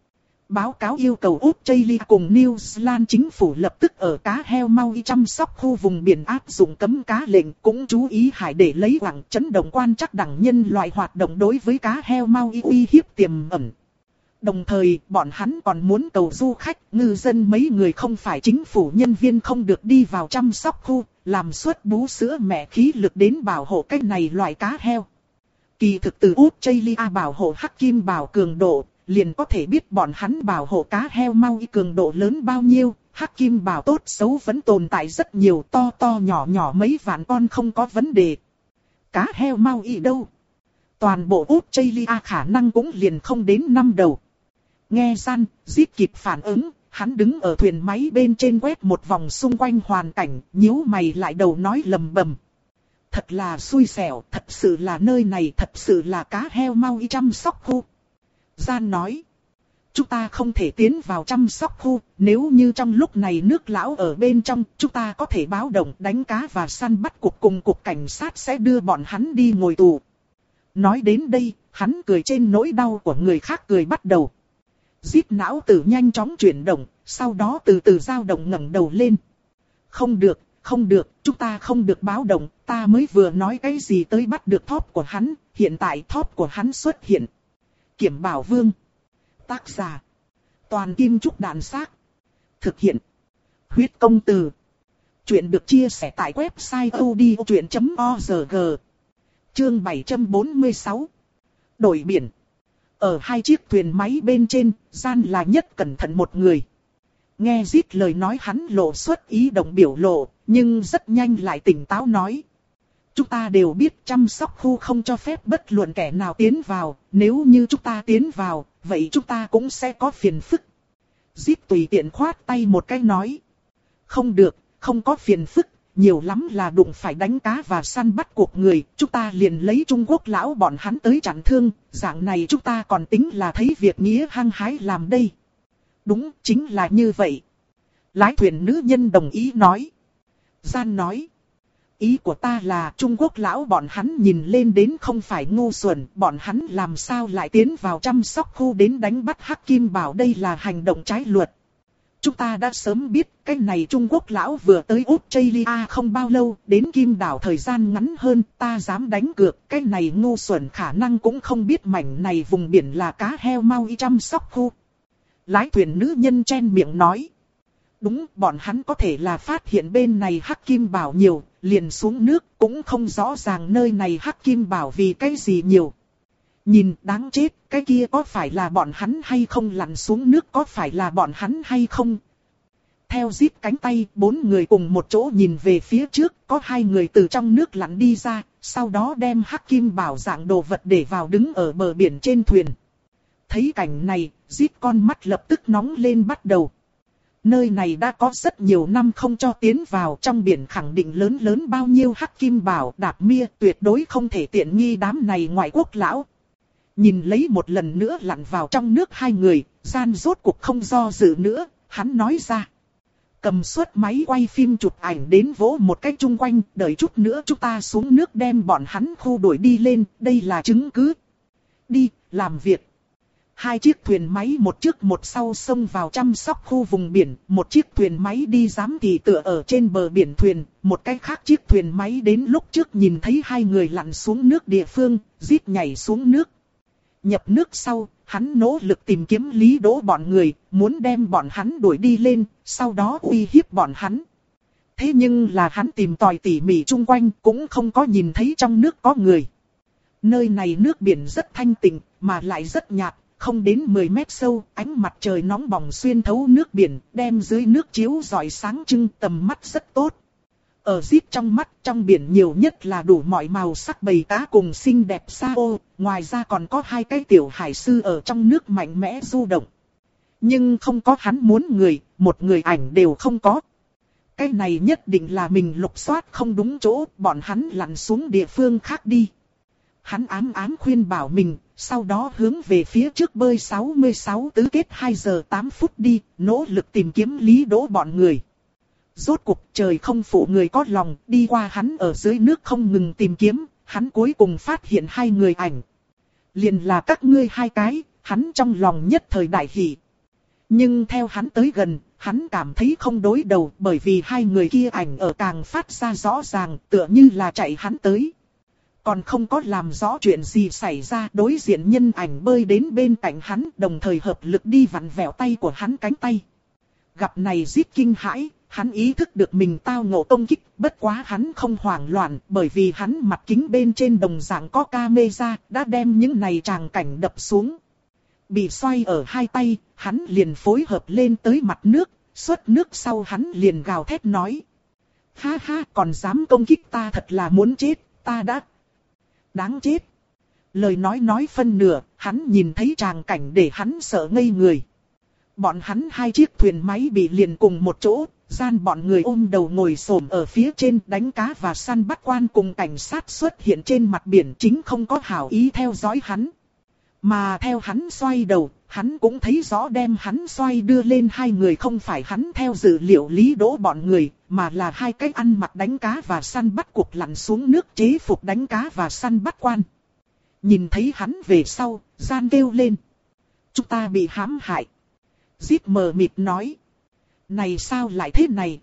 Báo cáo yêu cầu Australia cùng New Zealand chính phủ lập tức ở cá heo Maui chăm sóc khu vùng biển áp dụng cấm cá lệnh, cũng chú ý hải để lấy quảng chấn động quan trắc đẳng nhân loại hoạt động đối với cá heo Maui uy hiếp tiềm ẩn. Đồng thời, bọn hắn còn muốn cầu du khách, ngư dân mấy người không phải chính phủ nhân viên không được đi vào chăm sóc khu, làm suất bú sữa mẹ khí lực đến bảo hộ cái này loại cá heo. Kỳ thực từ Australia bảo hộ hắc kim bảo cường độ, liền có thể biết bọn hắn bảo hộ cá heo Maui cường độ lớn bao nhiêu. Hắc kim bảo tốt xấu vẫn tồn tại rất nhiều, to to nhỏ nhỏ mấy vạn con không có vấn đề. Cá heo Maui đâu? Toàn bộ Australia khả năng cũng liền không đến năm đầu. Nghe Gian, Zip kịp phản ứng, hắn đứng ở thuyền máy bên trên quét một vòng xung quanh hoàn cảnh, nhíu mày lại đầu nói lầm bầm. Thật là xui xẻo, thật sự là nơi này, thật sự là cá heo Maui chăm sóc khu. Gian nói, chúng ta không thể tiến vào chăm sóc khu, nếu như trong lúc này nước lão ở bên trong, chúng ta có thể báo động đánh cá và săn bắt cục cùng cục cảnh sát sẽ đưa bọn hắn đi ngồi tù. Nói đến đây, hắn cười trên nỗi đau của người khác cười bắt đầu. Zip não tử nhanh chóng chuyển động, sau đó từ từ dao động ngẩng đầu lên. Không được, không được, chúng ta không được báo động, ta mới vừa nói cái gì tới bắt được thóp của hắn, hiện tại thóp của hắn xuất hiện. Kiểm Bảo Vương. Tác giả. Toàn Kim Trúc Đạn Xác. Thực hiện. Huyết Công Từ. Chuyện được chia sẻ tại website odchuyện chấm org. Chương bảy trăm bốn mươi sáu. Đổi biển. Ở hai chiếc thuyền máy bên trên, Gian là nhất cẩn thận một người. Nghe Zip lời nói hắn lộ xuất ý động biểu lộ, nhưng rất nhanh lại tỉnh táo nói. Chúng ta đều biết chăm sóc khu không cho phép bất luận kẻ nào tiến vào, nếu như chúng ta tiến vào, vậy chúng ta cũng sẽ có phiền phức. Zip tùy tiện khoát tay một cái nói. Không được, không có phiền phức, nhiều lắm là đụng phải đánh cá và săn bắt cuộc người, chúng ta liền lấy Trung Quốc lão bọn hắn tới chặn thương, dạng này chúng ta còn tính là thấy việc nghĩa hăng hái làm đây. Đúng, chính là như vậy. Lái thuyền nữ nhân đồng ý nói. Gian nói. Ý của ta là Trung Quốc lão bọn hắn nhìn lên đến không phải ngu xuẩn, bọn hắn làm sao lại tiến vào chăm sóc khu đến đánh bắt hắc kim bảo, đây là hành động trái luật. Chúng ta đã sớm biết cái này Trung Quốc lão vừa tới Australia không bao lâu, đến Kim đảo thời gian ngắn hơn, ta dám đánh cược cái này ngu xuẩn khả năng cũng không biết mảnh này vùng biển là cá heo Maui chăm sóc khu. Lái thuyền nữ nhân chen miệng nói. Đúng, bọn hắn có thể là phát hiện bên này hắc kim bảo nhiều, liền xuống nước, cũng không rõ ràng nơi này hắc kim bảo vì cái gì nhiều. Nhìn đáng chết, cái kia có phải là bọn hắn hay không, lặn xuống nước có phải là bọn hắn hay không? Theo Zip cánh tay, bốn người cùng một chỗ nhìn về phía trước, có hai người từ trong nước lặn đi ra, sau đó đem hắc kim bảo dạng đồ vật để vào đứng ở bờ biển trên thuyền. Thấy cảnh này, Zip con mắt lập tức nóng lên bắt đầu. Nơi này đã có rất nhiều năm không cho tiến vào, trong biển khẳng định lớn lớn bao nhiêu hắc kim bảo, đạp mia tuyệt đối không thể tiện nghi đám này ngoại quốc lão. Nhìn lấy một lần nữa lặn vào trong nước hai người, Gian rốt cuộc không do dự nữa, hắn nói ra. Cầm suất máy quay phim chụp ảnh đến vỗ một cái chung quanh, đợi chút nữa chúng ta xuống nước đem bọn hắn khu đuổi đi lên, đây là chứng cứ. Đi, làm việc. Hai chiếc thuyền máy một trước một sau xông vào chăm sóc khu vùng biển, một chiếc thuyền máy đi giám thị tựa ở trên bờ biển thuyền, một cái khác chiếc thuyền máy đến lúc trước nhìn thấy hai người lặn xuống nước địa phương, Zip nhảy xuống nước. Nhập nước sau, hắn nỗ lực tìm kiếm Lý Đỗ bọn người, muốn đem bọn hắn đuổi đi lên, sau đó uy hiếp bọn hắn. Thế nhưng là hắn tìm tòi tỉ mỉ chung quanh cũng không có nhìn thấy trong nước có người. Nơi này nước biển rất thanh tịnh, mà lại rất nhạt, không đến mười mét sâu, ánh mặt trời nóng bỏng xuyên thấu nước biển, đem dưới nước chiếu rọi sáng trưng, tầm mắt rất tốt. Ở Zip trong mắt, trong biển nhiều nhất là đủ mọi màu sắc bầy cá cùng xinh đẹp sao, ngoài ra còn có hai cái tiểu hải sư ở trong nước mạnh mẽ du động. Nhưng không có hắn muốn người, một người ảnh đều không có. Cái này nhất định là mình lục soát không đúng chỗ, bọn hắn lặn xuống địa phương khác đi. Hắn ám ám khuyên bảo mình, sau đó hướng về phía trước bơi sáu mươi sáu tứ kết hai giờ tám phút đi, nỗ lực tìm kiếm Lý Đỗ bọn người. Rốt cuộc trời không phụ người có lòng, đi qua hắn ở dưới nước không ngừng tìm kiếm, hắn cuối cùng phát hiện hai người ảnh. Liền là các ngươi hai cái, hắn trong lòng nhất thời đại hỉ. Nhưng theo hắn tới gần, hắn cảm thấy không đối đầu, bởi vì hai người kia ảnh ở càng phát ra rõ ràng, tựa như là chạy hắn tới. Còn không có làm rõ chuyện gì xảy ra, đối diện nhân ảnh bơi đến bên cạnh hắn, đồng thời hợp lực đi vặn vẹo tay của hắn cánh tay. Gặp này Zip kinh hãi, hắn ý thức được mình tao ngộ công kích, bất quá hắn không hoảng loạn, bởi vì hắn mặt kính bên trên đồng dạng có camera, đã đem những này tràng cảnh đập xuống. Bị xoay ở hai tay, hắn liền phối hợp lên tới mặt nước, xuất nước sau hắn liền gào thét nói. Ha ha, còn dám công kích ta, thật là muốn chết, ta đã... Đáng chết. Lời nói nói phân nửa, hắn nhìn thấy tràng cảnh để hắn sợ ngây người. Bọn hắn hai chiếc thuyền máy bị liền cùng một chỗ, gian bọn người ôm đầu ngồi xổm ở phía trên đánh cá và săn bắt quan cùng cảnh sát xuất hiện trên mặt biển chính không có hảo ý theo dõi hắn. Mà theo hắn xoay đầu, hắn cũng thấy rõ đem hắn xoay đưa lên hai người không phải hắn theo dự liệu Lý Đỗ bọn người, mà là hai cái ăn mặc đánh cá và săn bắt cuộc lặn xuống nước chế phục đánh cá và săn bắt quan. Nhìn thấy hắn về sau, gian kêu lên. Chúng ta bị hãm hại. Zip mờ mịt nói. Này sao lại thế này?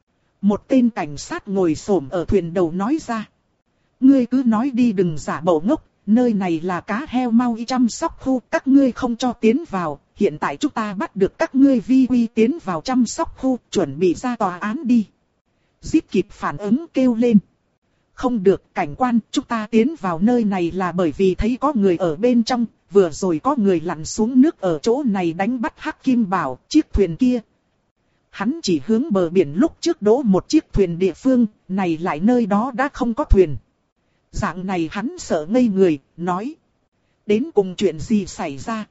Một tên cảnh sát ngồi xổm ở thuyền đầu nói ra. Ngươi cứ nói đi, đừng giả bộ ngốc, nơi này là cá heo Maui chăm sóc khu, các ngươi không cho tiến vào, hiện tại chúng ta bắt được các ngươi vi quy tiến vào chăm sóc khu, chuẩn bị ra tòa án đi. Zip kịp phản ứng kêu lên. Không được, cảnh quan, chúng ta tiến vào nơi này là bởi vì thấy có người ở bên trong, vừa rồi có người lặn xuống nước ở chỗ này đánh bắt Hắc Kim Bảo, chiếc thuyền kia. Hắn chỉ hướng bờ biển lúc trước đỗ một chiếc thuyền địa phương, này lại nơi đó đã không có thuyền. Dạng này hắn sợ ngây người, nói. Đến cùng chuyện gì xảy ra?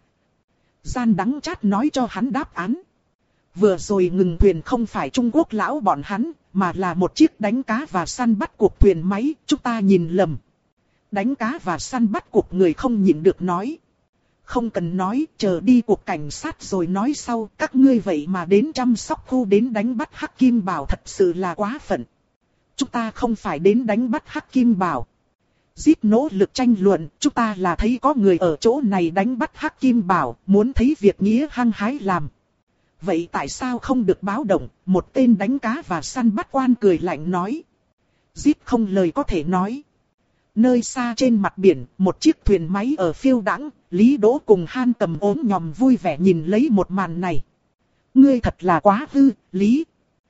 Gian đắng chát nói cho hắn đáp án. Vừa rồi ngừng thuyền không phải Trung Quốc lão bọn hắn, mà là một chiếc đánh cá và săn bắt cuộc thuyền máy, chúng ta nhìn lầm. Đánh cá và săn bắt cuộc người không nhịn được nói. Không cần nói, chờ đi cuộc cảnh sát rồi nói sau, các ngươi vậy mà đến chăm sóc khu đến đánh bắt Hắc Kim Bảo thật sự là quá phận. Chúng ta không phải đến đánh bắt Hắc Kim Bảo. Zip nỗ lực tranh luận, chúng ta là thấy có người ở chỗ này đánh bắt Hắc Kim Bảo, muốn thấy việc nghĩa hăng hái làm. Vậy tại sao không được báo động? Một tên đánh cá và săn bắt quan cười lạnh nói. Zip không lời có thể nói. Nơi xa trên mặt biển, một chiếc thuyền máy ở phiêu đãng, Lý Đỗ cùng Han cầm ốm nhòm vui vẻ nhìn lấy một màn này. Ngươi thật là quá hư, Lý.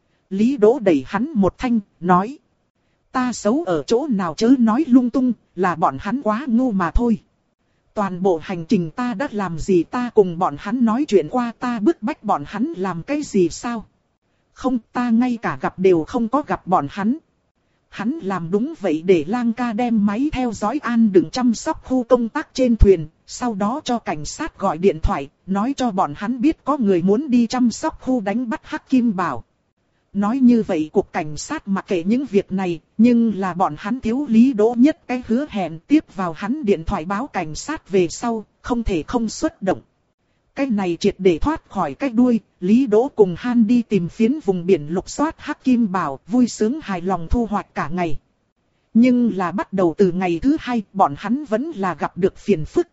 Lý Đỗ đẩy hắn một thanh, nói. Ta xấu ở chỗ nào chớ nói lung tung, là bọn hắn quá ngu mà thôi. Toàn bộ hành trình ta đã làm gì, ta cùng bọn hắn nói chuyện qua, ta bức bách bọn hắn làm cái gì sao? Không, ta ngay cả gặp đều không có gặp bọn hắn. Hắn làm đúng vậy để Lang ca đem máy theo dõi an đừng chăm sóc khu công tác trên thuyền, sau đó cho cảnh sát gọi điện thoại, nói cho bọn hắn biết có người muốn đi chăm sóc khu đánh bắt Hắc Kim Bảo. Nói như vậy cục cảnh sát mặc kệ những việc này, nhưng là bọn hắn thiếu Lý Đỗ nhất cái hứa hẹn, tiếp vào hắn điện thoại báo cảnh sát về sau, không thể không xuất động. Cái này triệt để thoát khỏi cái đuôi, Lý Đỗ cùng Han đi tìm phiến vùng biển lục soát Hắc Kim Bảo, vui sướng hài lòng thu hoạch cả ngày. Nhưng là bắt đầu từ ngày thứ hai, bọn hắn vẫn là gặp được phiền phức.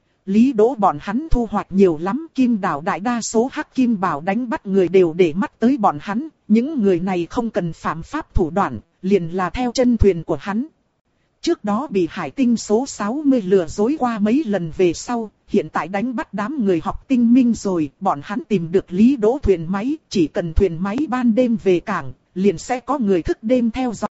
Lý Đỗ bọn hắn thu hoạch nhiều lắm, Kim Đảo đại đa số Hắc Kim Bảo đánh bắt người đều để mắt tới bọn hắn, những người này không cần phạm pháp thủ đoạn, liền là theo chân thuyền của hắn. Trước đó bị hải tinh số sáu mươi lừa dối qua mấy lần về sau, hiện tại đánh bắt đám người học tinh minh rồi, bọn hắn tìm được Lý Đỗ thuyền máy, chỉ cần thuyền máy ban đêm về cảng, liền sẽ có người thức đêm theo dõi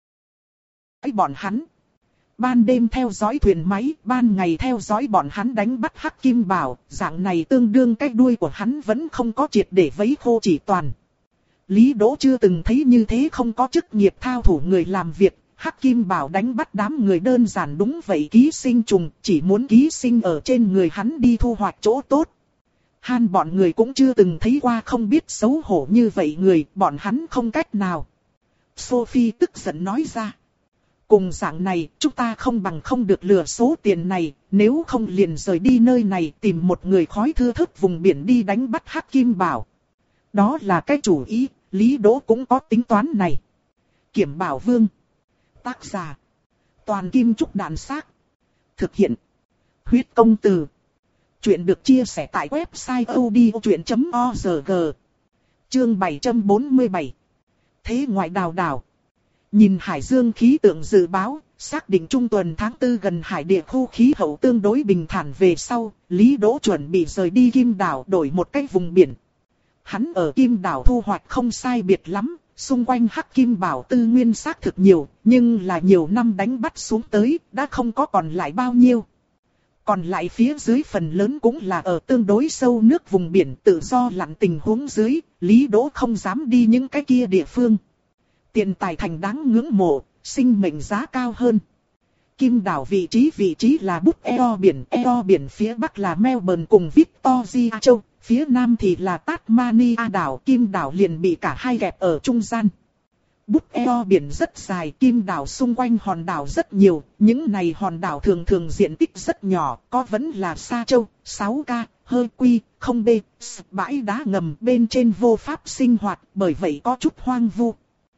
bọn hắn. Ban đêm theo dõi thuyền máy, ban ngày theo dõi bọn hắn đánh bắt Hắc Kim Bảo, dạng này tương đương cái đuôi của hắn vẫn không có triệt để vấy khô chỉ toàn. Lý Đỗ chưa từng thấy như thế không có chức nghiệp thao thủ người làm việc, Hắc Kim Bảo đánh bắt đám người đơn giản đúng vậy ký sinh trùng, chỉ muốn ký sinh ở trên người hắn đi thu hoạch chỗ tốt. Han bọn người cũng chưa từng thấy qua không biết xấu hổ như vậy người, bọn hắn không cách nào. Sophie tức giận nói ra. Cùng dạng này, chúng ta không bằng không được lừa số tiền này, nếu không liền rời đi nơi này tìm một người khói thưa thớt vùng biển đi đánh bắt Hắc Kim Bảo. Đó là cái chủ ý, Lý Đỗ cũng có tính toán này. Kiểm Bảo Vương. Tác giả. Toàn Kim Trúc Đàn Xác. Thực hiện. Huyết Công Từ. Chuyện được chia sẻ tại website odchuyện chấm org. Chương bảy trăm bốn mươi bảy. Thế ngoại đào đảo. Nhìn hải dương khí tượng dự báo, xác định trung tuần tháng tư gần hải địa khu khí hậu tương đối bình thản về sau, Lý Đỗ chuẩn bị rời đi Kim Đảo đổi một cái vùng biển. Hắn ở Kim Đảo thu hoạch không sai biệt lắm, xung quanh Hắc Kim Bảo tư nguyên xác thực nhiều, nhưng là nhiều năm đánh bắt xuống tới, đã không có còn lại bao nhiêu. Còn lại phía dưới phần lớn cũng là ở tương đối sâu nước vùng biển tự do lặn tình huống dưới, Lý Đỗ không dám đi những cái kia địa phương. Tiền tài thành đáng ngưỡng mộ, sinh mệnh giá cao hơn. Kim đảo vị trí vị trí là bút eo biển, eo biển phía bắc là Melbourne cùng Victoria châu, phía nam thì là Tasmania đảo, Kim đảo liền bị cả hai kẹp ở trung gian. Bút eo biển rất dài, Kim đảo xung quanh hòn đảo rất nhiều, những này hòn đảo thường thường diện tích rất nhỏ, có vẫn là Sa Châu, sáu K, Hơi Quy, không B, bãi đá ngầm bên trên vô pháp sinh hoạt, bởi vậy có chút hoang vu.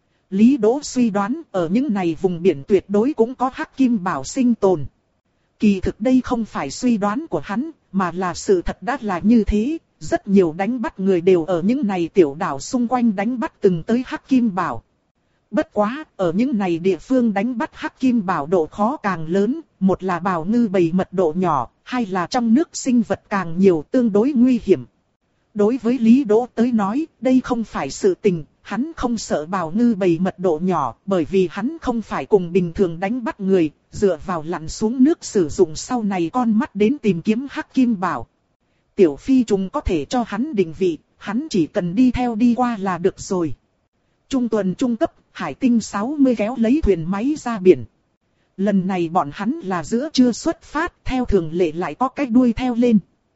Lý Đỗ suy đoán ở những này vùng biển tuyệt đối cũng có Hắc Kim Bảo sinh tồn. Kỳ thực đây không phải suy đoán của hắn, mà là sự thật đã là như thế, rất nhiều đánh bắt người đều ở những này tiểu đảo xung quanh đánh bắt từng tới Hắc Kim Bảo. Bất quá, ở những này địa phương đánh bắt Hắc Kim Bảo độ khó càng lớn, một là bào ngư bầy mật độ nhỏ, hai là trong nước sinh vật càng nhiều tương đối nguy hiểm. Đối với Lý Đỗ tới nói, đây không phải sự tình, hắn không sợ bào ngư bầy mật độ nhỏ, bởi vì hắn không phải cùng bình thường đánh bắt người, dựa vào lặn xuống nước sử dụng sau này con mắt đến tìm kiếm Hắc Kim Bảo. Tiểu phi trùng có thể cho hắn định vị, hắn chỉ cần đi theo đi qua là được rồi. Trung tuần trung cấp, Hải Tinh sáu mươi kéo lấy thuyền máy ra biển. Lần này bọn hắn là giữa trưa xuất phát, theo thường lệ lại có cái đuôi theo lên.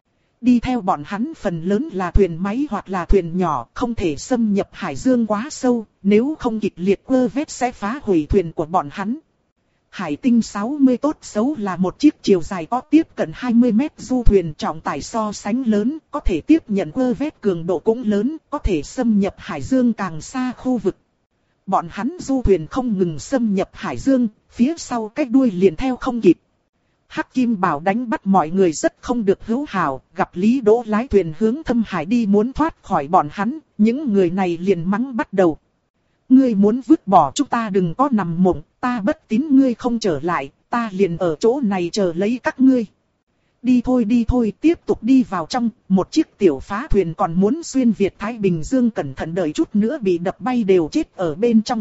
Đi theo bọn hắn phần lớn là thuyền máy hoặc là thuyền nhỏ, không thể xâm nhập hải dương quá sâu, nếu không kịch liệt quơ vết sẽ phá hủy thuyền của bọn hắn. Hải Tinh sáu mươi tốt xấu là một chiếc chiều dài có tiếp cận hai mươi mét du thuyền trọng tải so sánh lớn, có thể tiếp nhận quơ vết cường độ cũng lớn, có thể xâm nhập hải dương càng xa khu vực. Bọn hắn du thuyền không ngừng xâm nhập hải dương, phía sau cái đuôi liền theo không kịp. Hắc Kim Bảo đánh bắt mọi người rất không được hữu hảo, gặp Lý Đỗ lái thuyền hướng thâm hải đi muốn thoát khỏi bọn hắn, những người này liền mắng bắt đầu. Ngươi muốn vứt bỏ chúng ta đừng có nằm mộng, ta bất tín ngươi không trở lại, ta liền ở chỗ này chờ lấy các ngươi. Đi thôi đi thôi, tiếp tục đi vào trong, một chiếc tiểu phá thuyền còn muốn xuyên Việt Thái Bình Dương, cẩn thận đợi chút nữa bị đập bay đều chết ở bên trong.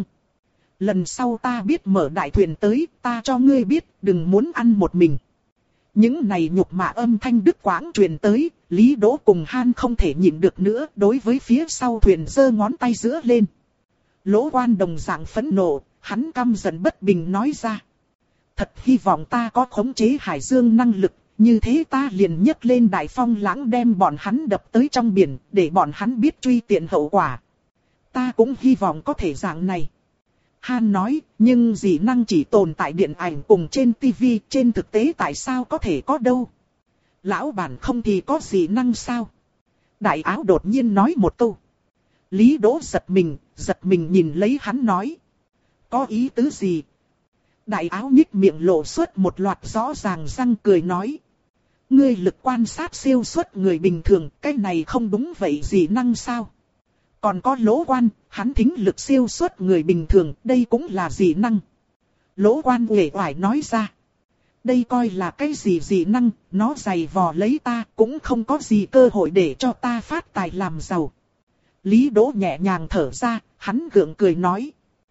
Lần sau ta biết mở đại thuyền tới, ta cho ngươi biết, đừng muốn ăn một mình. Những này nhục mạ âm thanh đứt quãng truyền tới, Lý Đỗ cùng Han không thể nhịn được nữa, đối với phía sau thuyền giơ ngón tay giữa lên. Lỗ Quan đồng dạng phẫn nộ, hắn căm giận bất bình nói ra. Thật hy vọng ta có khống chế hải dương năng lực, như thế ta liền nhấc lên đại phong lãng đem bọn hắn đập tới trong biển, để bọn hắn biết truy tiện hậu quả. Ta cũng hy vọng có thể dạng này. Han nói, nhưng dị năng chỉ tồn tại điện ảnh cùng trên tivi, trên thực tế tại sao có thể có đâu? Lão bản không thì có dị năng sao? Đại áo đột nhiên nói một câu. Lý Đỗ giật mình, giật mình nhìn lấy hắn nói. Có ý tứ gì? Đại áo nhích miệng lộ xuất một loạt rõ ràng răng cười nói. Ngươi lực quan sát siêu xuất người bình thường, cái này không đúng vậy dị năng sao? Còn có Lỗ Quan, hắn thính lực siêu xuất người bình thường, đây cũng là dị năng. Lỗ Quan uể oải nói ra. Đây coi là cái gì dị năng, nó giày vò lấy ta, cũng không có gì cơ hội để cho ta phát tài làm giàu. Lý Đỗ nhẹ nhàng thở ra, hắn gượng cười nói.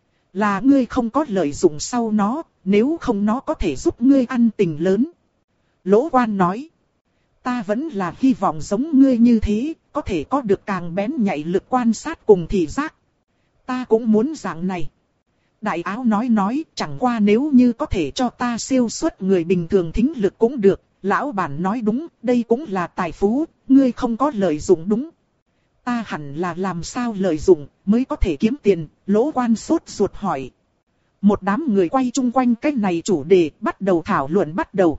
Là ngươi không có lợi dụng sau nó, nếu không nó có thể giúp ngươi ăn tình lớn. Lỗ Quan nói. Ta vẫn là hy vọng giống ngươi như thế, có thể có được càng bén nhạy lực quan sát cùng thị giác. Ta cũng muốn dạng này. Đại áo nói nói, chẳng qua nếu như có thể cho ta siêu xuất người bình thường thính lực cũng được. Lão bản nói đúng, đây cũng là tài phú, ngươi không có lợi dụng đúng. Ta hẳn là làm sao lợi dụng, mới có thể kiếm tiền, Lỗ Quan sốt ruột hỏi. Một đám người quay chung quanh cái này chủ đề, bắt đầu thảo luận bắt đầu.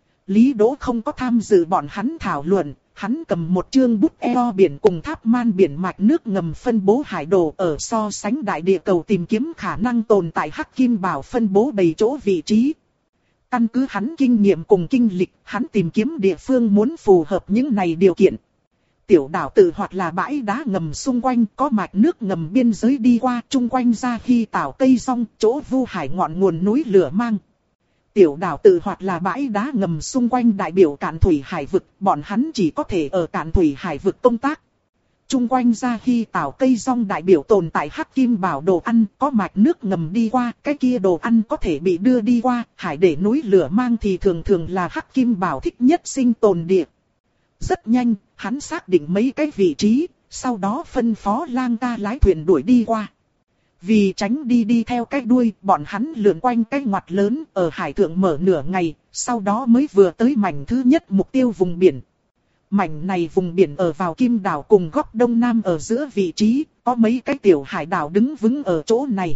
Lý Đỗ không có tham dự bọn hắn thảo luận, hắn cầm một chương bút eo biển cùng tháp man biển mạch nước ngầm phân bố hải đồ ở so sánh đại địa cầu tìm kiếm khả năng tồn tại Hắc Kim Bảo phân bố bảy chỗ vị trí. Căn cứ hắn kinh nghiệm cùng kinh lịch, hắn tìm kiếm địa phương muốn phù hợp những này điều kiện. Tiểu đảo tự hoặc là bãi đá ngầm xung quanh có mạch nước ngầm biên giới đi qua, chung quanh ra khi tảo cây rong, chỗ vu hải ngọn nguồn núi lửa mang. Tiểu đảo tự hoặc là bãi đá ngầm xung quanh đại biểu Cạn Thủy Hải vực, bọn hắn chỉ có thể ở Cạn Thủy Hải vực công tác. chung quanh ra khi tảo cây rong đại biểu tồn tại hắc kim bảo đồ ăn, có mạch nước ngầm đi qua, cái kia đồ ăn có thể bị đưa đi qua, hải để núi lửa mang thì thường thường là hắc kim bảo thích nhất sinh tồn địa. Rất nhanh, hắn xác định mấy cái vị trí, sau đó phân phó lang ca lái thuyền đuổi đi qua. Vì tránh đi đi theo cái đuôi, bọn hắn lượn quanh cái ngoặt lớn ở hải thượng mở nửa ngày, sau đó mới vừa tới mảnh thứ nhất mục tiêu vùng biển. Mảnh này vùng biển ở vào Kim đảo cùng góc đông nam ở giữa vị trí, có mấy cái tiểu hải đảo đứng vững ở chỗ này.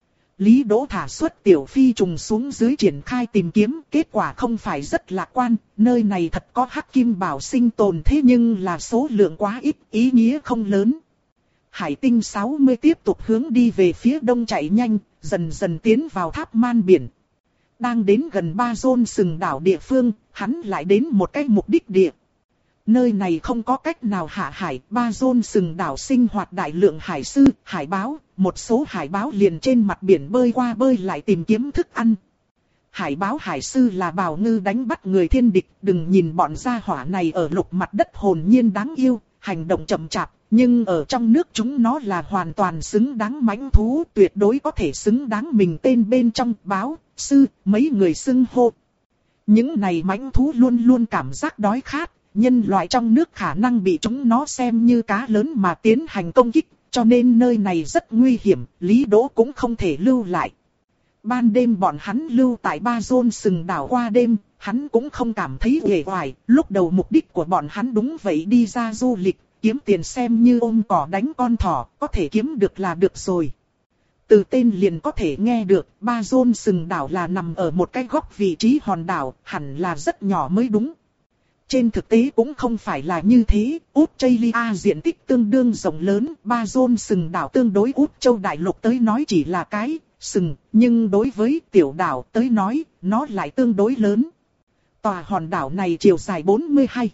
Lý Đỗ thả xuất tiểu phi trùng xuống dưới triển khai tìm kiếm, kết quả không phải rất lạc quan, nơi này thật có hắc kim bảo sinh tồn thế nhưng là số lượng quá ít, ý nghĩa không lớn. Hải tinh sáu mươi tiếp tục hướng đi về phía đông chạy nhanh, dần dần tiến vào tháp man biển. Đang đến gần ba zone sừng đảo địa phương, hắn lại đến một cái mục đích địa. Nơi này không có cách nào hạ hải, ba zone sừng đảo sinh hoạt đại lượng hải sư, hải báo, một số hải báo liền trên mặt biển bơi qua bơi lại tìm kiếm thức ăn. Hải báo hải sư là bào ngư đánh bắt người thiên địch, đừng nhìn bọn gia hỏa này ở lục mặt đất hồn nhiên đáng yêu, hành động chậm chạp, nhưng ở trong nước chúng nó là hoàn toàn xứng đáng mãnh thú, tuyệt đối có thể xứng đáng mình tên bên trong báo, sư, mấy người xưng hô. Những này mãnh thú luôn luôn cảm giác đói khát. Nhân loại trong nước khả năng bị chúng nó xem như cá lớn mà tiến hành công kích, cho nên nơi này rất nguy hiểm, Lý Đỗ cũng không thể lưu lại. Ban đêm bọn hắn lưu tại ba zone sừng đảo qua đêm, hắn cũng không cảm thấy uể oải, lúc đầu mục đích của bọn hắn đúng vậy đi ra du lịch, kiếm tiền xem như ôm cỏ đánh con thỏ, có thể kiếm được là được rồi. Từ tên liền có thể nghe được, ba zone sừng đảo là nằm ở một cái góc vị trí hòn đảo, hẳn là rất nhỏ mới đúng. Trên thực tế cũng không phải là như thế, Australia diện tích tương đương rộng lớn, ba zone sừng đảo tương đối Úc Châu Đại Lục tới nói chỉ là cái sừng, nhưng đối với tiểu đảo tới nói, nó lại tương đối lớn. Tòa hòn đảo này chiều dài bốn mươi hai,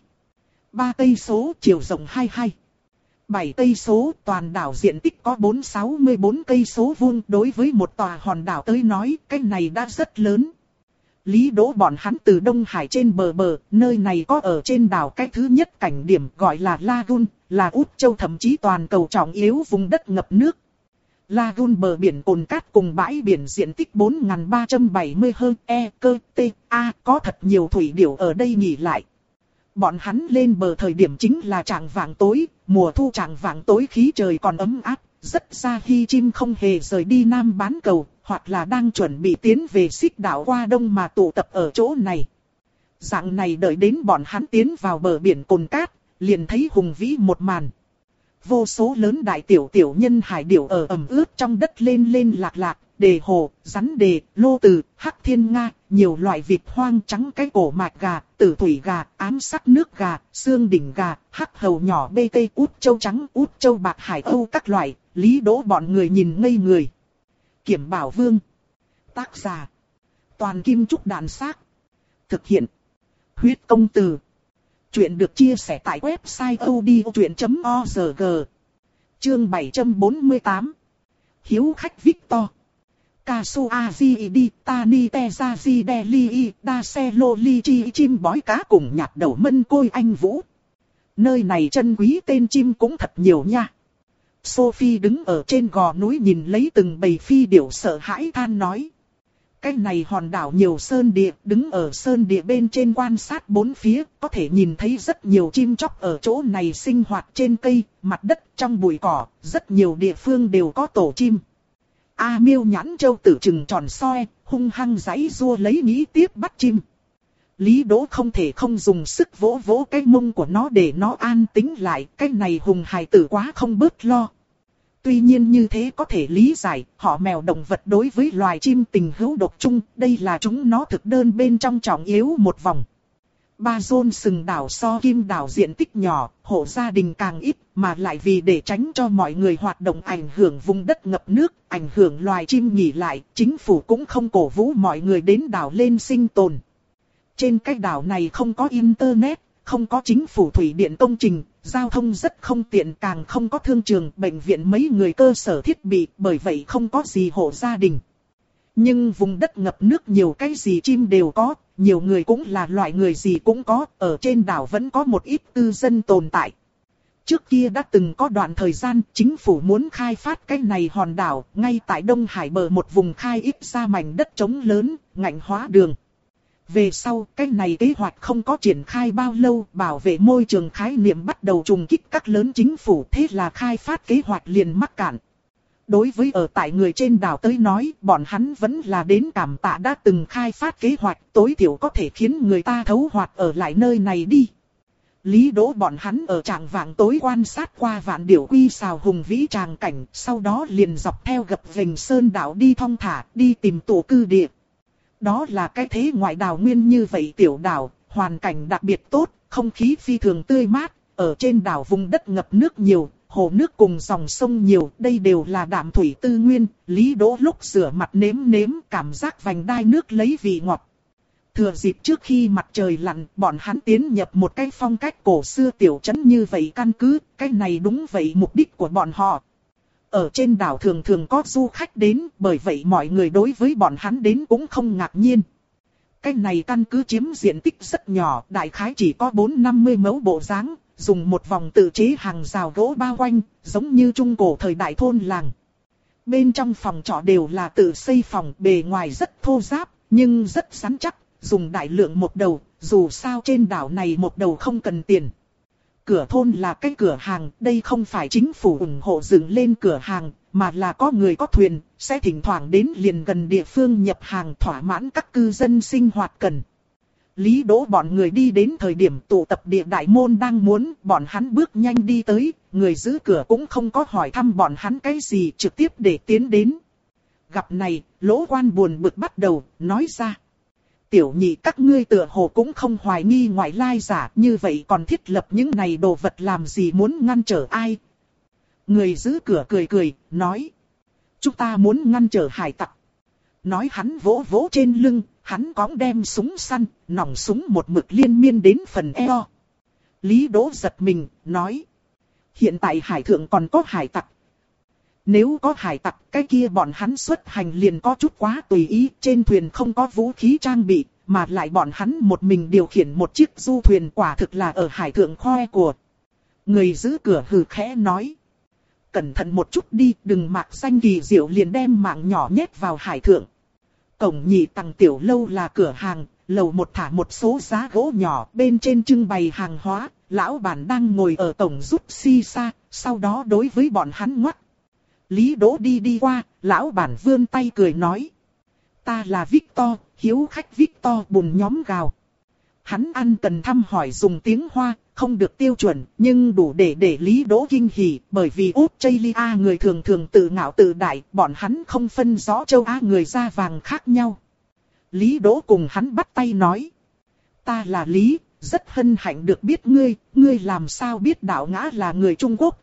ba cây số, chiều rộng hai mươi hai, bảy cây số, toàn đảo diện tích có bốn trăm sáu mươi bốn cây số vuông, đối với một tòa hòn đảo tới nói, cái này đã rất lớn. Lý Đỗ bọn hắn từ Đông Hải trên bờ bờ, nơi này có ở trên đảo cái thứ nhất cảnh điểm gọi là Lagoon, là Úc Châu thậm chí toàn cầu trọng yếu vùng đất ngập nước. Lagoon bờ biển cồn cát cùng bãi biển diện tích bốn nghìn ba trăm bảy mươi hơn e cơ t a, có thật nhiều thủy điểu ở đây nghỉ lại. Bọn hắn lên bờ thời điểm chính là chạng vạng tối, mùa thu chạng vạng tối khí trời còn ấm áp, rất xa khi chim không hề rời đi Nam bán cầu, hoặc là đang chuẩn bị tiến về xích đảo qua đông mà tụ tập ở chỗ này. Dạng này đợi đến bọn hắn tiến vào bờ biển cồn cát, liền thấy hùng vĩ một màn. Vô số lớn đại tiểu tiểu nhân hải điểu ở ẩm ướt trong đất lên lên lạc lạc, đề hồ, rắn đề, lô từ, hắc thiên nga, nhiều loại vịt hoang trắng cái cổ mạch gà, tử thủy gà, ám sắc nước gà, xương đỉnh gà, hắc hầu nhỏ bê tê, út châu trắng, út châu bạc hải âu các loại, Lý Đỗ bọn người nhìn ngây người. Kiểm Bảo Vương. Tác giả. Toàn Kim Trúc Đàn Xác. Thực hiện. Huyết Công Từ. Chuyện được chia sẻ tại website odchuyện chấm org. Chương bảy trăm bốn mươi tám. Hiếu khách Victor. Kasu Azidi, Tani Tezazi Deli, Daselo Li Chi chim bói cá cùng nhạt đầu mân côi anh Vũ. Nơi này chân quý tên chim cũng thật nhiều nha. Sophie đứng ở trên gò núi nhìn lấy từng bầy phi điểu sợ hãi than nói. Cái này hòn đảo nhiều sơn địa, đứng ở sơn địa bên trên quan sát bốn phía, có thể nhìn thấy rất nhiều chim chóc ở chỗ này sinh hoạt trên cây, mặt đất, trong bụi cỏ, rất nhiều địa phương đều có tổ chim. A Miêu nhãn châu tử trừng tròn soi, hung hăng giãy giụa lấy nghĩ tiếp bắt chim. Lý Đỗ không thể không dùng sức vỗ vỗ cái mông của nó để nó an tĩnh lại, cái này hùng hài tử quá không bớt lo. Tuy nhiên như thế có thể lý giải, họ mèo động vật đối với loài chim tình hữu độc chung, đây là chúng nó thực đơn bên trong trọng yếu một vòng. Ba zone sừng đảo so Kim đảo diện tích nhỏ, hộ gia đình càng ít, mà lại vì để tránh cho mọi người hoạt động ảnh hưởng vùng đất ngập nước, ảnh hưởng loài chim nghỉ lại, chính phủ cũng không cổ vũ mọi người đến đảo lên sinh tồn. Trên cái đảo này không có internet, không có chính phủ thủy điện công trình, giao thông rất không tiện, càng không có thương trường, bệnh viện mấy người cơ sở thiết bị, bởi vậy không có gì hộ gia đình. Nhưng vùng đất ngập nước nhiều cái gì chim đều có, nhiều người cũng là loại người gì cũng có, ở trên đảo vẫn có một ít cư dân tồn tại. Trước kia đã từng có đoạn thời gian chính phủ muốn khai phát cái này hòn đảo, ngay tại Đông Hải bờ một vùng khai ít ra mảnh đất trống lớn, ngạnh hóa đường. Về sau, cái này kế hoạch không có triển khai bao lâu, bảo vệ môi trường khái niệm bắt đầu trùng kích các lớn chính phủ, thế là khai phát kế hoạch liền mắc cạn. Đối với ở tại người trên đảo tới nói, bọn hắn vẫn là đến cảm tạ đã từng khai phát kế hoạch, tối thiểu có thể khiến người ta thấu hoạt ở lại nơi này đi. Lý Đỗ bọn hắn ở tràng vạng tối quan sát qua Vạn Điểu Quy xào hùng vĩ tràng cảnh, sau đó liền dọc theo gập ghềnh sơn đảo đi thong thả, đi tìm tổ cư địa. Đó là cái thế ngoại đảo nguyên như vậy tiểu đảo, hoàn cảnh đặc biệt tốt, không khí phi thường tươi mát, ở trên đảo vùng đất ngập nước nhiều, hồ nước cùng dòng sông nhiều, đây đều là đạm thủy tư nguyên. Lý Đỗ lúc rửa mặt nếm nếm cảm giác vành đai nước lấy vị ngọt. Thừa dịp trước khi mặt trời lặn, bọn hắn tiến nhập một cái phong cách cổ xưa tiểu trấn như vậy căn cứ, cái này đúng vậy mục đích của bọn họ. Ở trên đảo thường thường có du khách đến, bởi vậy mọi người đối với bọn hắn đến cũng không ngạc nhiên. Cái này căn cứ chiếm diện tích rất nhỏ, đại khái chỉ có bốn năm mươi mẫu bộ dáng, dùng một vòng tự chế hàng rào gỗ bao quanh, giống như trung cổ thời đại thôn làng. Bên trong phòng trọ đều là tự xây phòng, bề ngoài rất thô ráp, nhưng rất rắn chắc, dùng đại lượng một đầu, dù sao trên đảo này một đầu không cần tiền. Cửa thôn là cái cửa hàng, đây không phải chính phủ ủng hộ dựng lên cửa hàng, mà là có người có thuyền, sẽ thỉnh thoảng đến liền gần địa phương nhập hàng thỏa mãn các cư dân sinh hoạt cần. Lý Đỗ bọn người đi đến thời điểm tụ tập địa đại môn đang muốn, bọn hắn bước nhanh đi tới, người giữ cửa cũng không có hỏi thăm bọn hắn cái gì, trực tiếp để tiến đến. Gặp này, Lỗ Quan buồn bực bắt đầu, nói ra. Tiểu nhị các ngươi tựa hồ cũng không hoài nghi ngoại lai giả, như vậy còn thiết lập những này đồ vật làm gì, muốn ngăn trở ai? Người giữ cửa cười cười, nói. Chúng ta muốn ngăn trở hải tặc. Nói hắn vỗ vỗ trên lưng, hắn cõng đem súng săn, nòng súng một mực liên miên đến phần eo. Lý Đỗ giật mình, nói. Hiện tại hải thượng còn có hải tặc. Nếu có hải tặc, cái kia bọn hắn xuất hành liền có chút quá tùy ý, trên thuyền không có vũ khí trang bị, mà lại bọn hắn một mình điều khiển một chiếc du thuyền, quả thực là ở hải thượng khoe của. Người giữ cửa hừ khẽ nói. Cẩn thận một chút đi, đừng mạc danh kỳ diệu liền đem mạng nhỏ nhét vào hải thượng. Cổng nhị tầng tiểu lâu là cửa hàng, lầu một thả một số giá gỗ nhỏ, bên trên trưng bày hàng hóa, lão bản đang ngồi ở cổng rút xi xa, sau đó đối với bọn hắn ngoắt. Lý Đỗ đi đi qua, lão bản vươn tay cười nói. Ta là Victor, hiếu khách Victor bùn nhóm gào. Hắn ăn cần thăm hỏi dùng tiếng Hoa, không được tiêu chuẩn, nhưng đủ để để Lý Đỗ kinh hỉ, bởi vì Australia người thường thường tự ngạo tự đại, bọn hắn không phân rõ châu Á người da vàng khác nhau. Lý Đỗ cùng hắn bắt tay nói. Ta là Lý, rất hân hạnh được biết ngươi, ngươi làm sao biết đạo ngã là người Trung Quốc.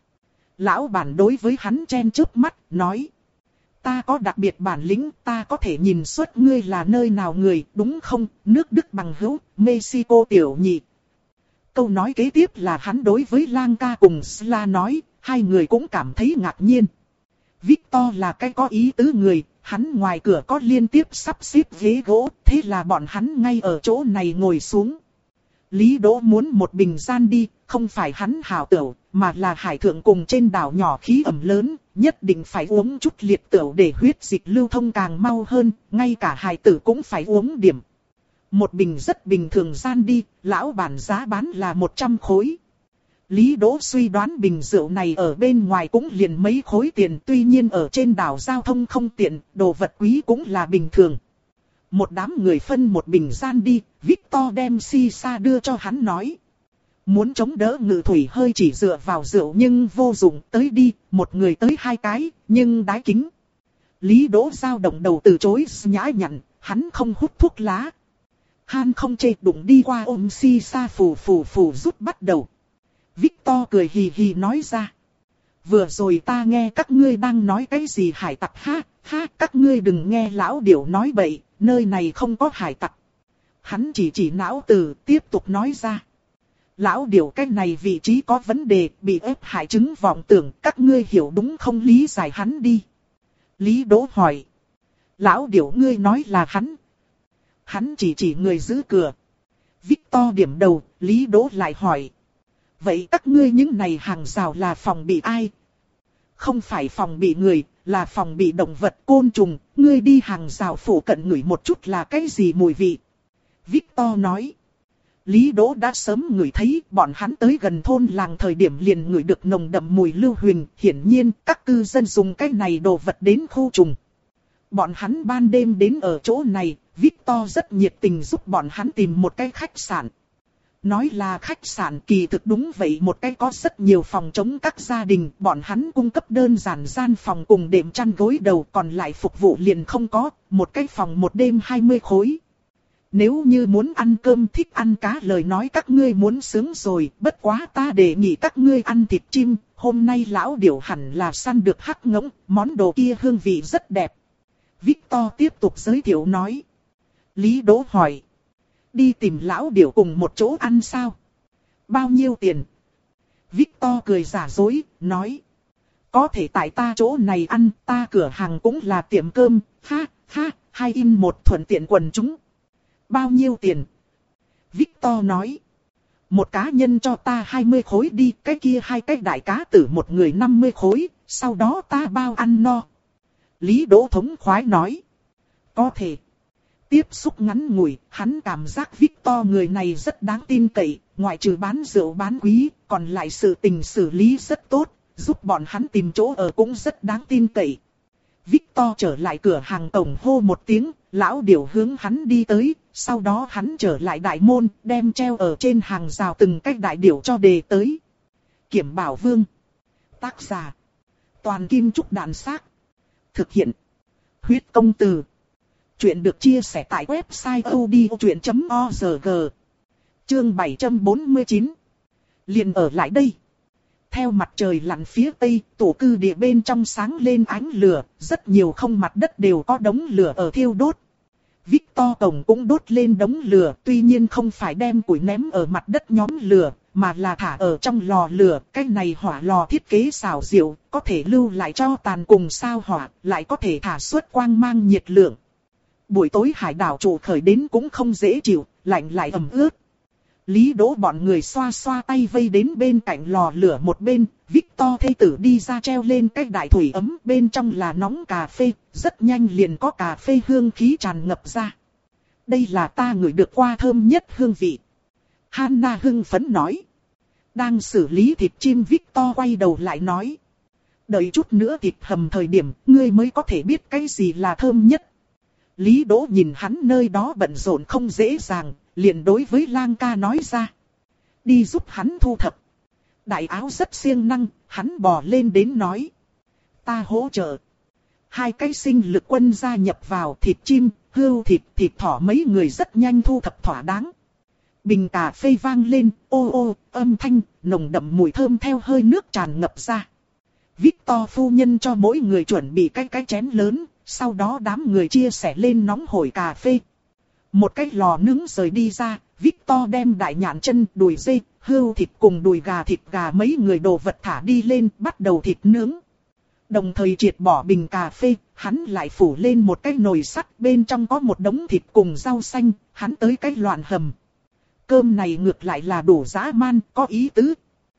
Lão bản đối với hắn chen chớp mắt, nói. Ta có đặc biệt bản lĩnh, ta có thể nhìn xuất ngươi là nơi nào người, đúng không, nước Đức bằng hữu, Mexico tiểu nhị. Câu nói kế tiếp là hắn đối với Lang ca cùng Sla nói, hai người cũng cảm thấy ngạc nhiên. Victor là cái có ý tứ người, hắn ngoài cửa có liên tiếp sắp xếp ghế gỗ, thế là bọn hắn ngay ở chỗ này ngồi xuống. Lý Đỗ muốn một bình gian đi, không phải hắn hảo tửu, mà là hải thượng cùng trên đảo nhỏ khí ẩm lớn, nhất định phải uống chút liệt tửu để huyết dịch lưu thông càng mau hơn, ngay cả hải tử cũng phải uống điểm. Một bình rất bình thường gian đi, lão bản giá bán là một trăm khối. Lý Đỗ suy đoán bình rượu này ở bên ngoài cũng liền mấy khối tiền, tuy nhiên ở trên đảo giao thông không tiện, đồ vật quý cũng là bình thường. Một đám người phân một bình gian đi, Victor đem si sa đưa cho hắn nói. Muốn chống đỡ ngự thủy hơi chỉ dựa vào rượu nhưng vô dụng, tới đi, một người tới hai cái, nhưng đái kính. Lý Đỗ dao động đầu từ chối nhã nhặn, hắn không hút thuốc lá. Han không chê đụng đi qua ôm si sa phù phù phù rút bắt đầu. Victor cười hì hì nói ra. Vừa rồi ta nghe các ngươi đang nói cái gì hải tặc ha, ha, các ngươi đừng nghe lão điểu nói bậy, nơi này không có hải tặc. Hắn chỉ chỉ não từ, tiếp tục nói ra. Lão điểu cái này vị trí có vấn đề, bị ép hại chứng vọng tưởng, các ngươi hiểu đúng không, lý giải hắn đi. Lý Đỗ hỏi. Lão điểu ngươi nói là hắn. Hắn chỉ chỉ người giữ cửa. Victor điểm đầu, Lý Đỗ lại hỏi. Vậy các ngươi những này hàng rào là phòng bị ai? Không phải phòng bị người, là phòng bị động vật côn trùng, ngươi đi hàng rào phủ cận ngửi một chút là cái gì mùi vị? Victor nói. Lý Đỗ đã sớm ngửi thấy, bọn hắn tới gần thôn làng thời điểm liền ngửi được nồng đậm mùi lưu huỳnh, hiển nhiên các cư dân dùng cái này đồ vật đến khu trùng. Bọn hắn ban đêm đến ở chỗ này, Victor rất nhiệt tình giúp bọn hắn tìm một cái khách sạn. Nói là khách sạn kỳ thực đúng vậy, một cái có rất nhiều phòng chống các gia đình, bọn hắn cung cấp đơn giản gian phòng cùng đệm chăn gối đầu, còn lại phục vụ liền không có, một cái phòng một đêm hai mươi khối. Nếu như muốn ăn cơm thích ăn cá lời nói các ngươi muốn sướng rồi, bất quá ta đề nghị các ngươi ăn thịt chim, hôm nay lão điểu hẳn là săn được hắc ngỗng, món đồ kia hương vị rất đẹp. Victor tiếp tục giới thiệu nói. Lý Đỗ hỏi. Đi tìm lão điểu cùng một chỗ ăn sao? Bao nhiêu tiền? Victor cười giả dối, nói. Có thể tại ta chỗ này ăn, ta cửa hàng cũng là tiệm cơm, ha, ha, hai in một thuận tiện quần chúng. Bao nhiêu tiền? Victor nói. Một cá nhân cho ta hai mươi khối đi, cái kia hai cái đại cá tử một người năm mươi khối, sau đó ta bao ăn no. Lý Đỗ thống khoái nói. Có thể. Tiếp xúc ngắn ngủi, hắn cảm giác Victor người này rất đáng tin cậy, ngoại trừ bán rượu bán quý, còn lại sự tình xử lý rất tốt, giúp bọn hắn tìm chỗ ở cũng rất đáng tin cậy. Victor trở lại cửa hàng cổng hô một tiếng, lão điểu hướng hắn đi tới, sau đó hắn trở lại đại môn, đem treo ở trên hàng rào từng cái đại điểu cho đề tới. Kiểm Bảo Vương. Tác giả. Toàn Kim Trúc Đàn Xác. Thực hiện. Huyết Công Từ. Chuyện được chia sẻ tại website odchuyện chấm org. Chương bảy trăm bốn mươi chín. Liền ở lại đây. Theo mặt trời lặn phía tây, tổ cư địa bên trong sáng lên ánh lửa, rất nhiều không mặt đất đều có đống lửa ở thiêu đốt. Victor Cổng cũng đốt lên đống lửa, tuy nhiên không phải đem củi ném ở mặt đất nhóm lửa, mà là thả ở trong lò lửa. Cái này hỏa lò thiết kế xảo diệu, có thể lưu lại cho tàn cùng sao hỏa, lại có thể thả xuất quang mang nhiệt lượng. Buổi tối hải đảo trụ khởi đến cũng không dễ chịu, lạnh lại ẩm ướt. Lý Đỗ bọn người xoa xoa tay vây đến bên cạnh lò lửa một bên, Victor thê tử đi ra treo lên cái đại thủy ấm, bên trong là nóng cà phê, rất nhanh liền có cà phê hương khí tràn ngập ra. Đây là ta ngửi được qua thơm nhất hương vị. Hannah hưng phấn nói. Đang xử lý thịt chim, Victor quay đầu lại nói. Đợi chút nữa thịt hầm thời điểm, ngươi mới có thể biết cái gì là thơm nhất. Lý Đỗ nhìn hắn nơi đó bận rộn không dễ dàng, liền đối với Lang ca nói ra. Đi giúp hắn thu thập. Đại áo rất siêng năng, hắn bò lên đến nói. Ta hỗ trợ. Hai cái sinh lực quân gia nhập vào, thịt chim, hươu thịt, thịt thỏ mấy người rất nhanh thu thập thỏa đáng. Bình cà phê vang lên, ô ô, âm thanh, nồng đậm mùi thơm theo hơi nước tràn ngập ra. Victor phu nhân cho mỗi người chuẩn bị cái cái chén lớn, sau đó đám người chia sẻ lên nóng hổi cà phê. Một cái lò nướng rời đi ra, Victor đem đại nhạn chân, đùi dê, hươu thịt cùng đùi gà thịt gà mấy người đồ vật thả đi lên, bắt đầu thịt nướng. Đồng thời triệt bỏ bình cà phê, hắn lại phủ lên một cái nồi sắt, bên trong có một đống thịt cùng rau xanh, hắn tới cái loạn hầm. Cơm này ngược lại là đủ dã man, có ý tứ.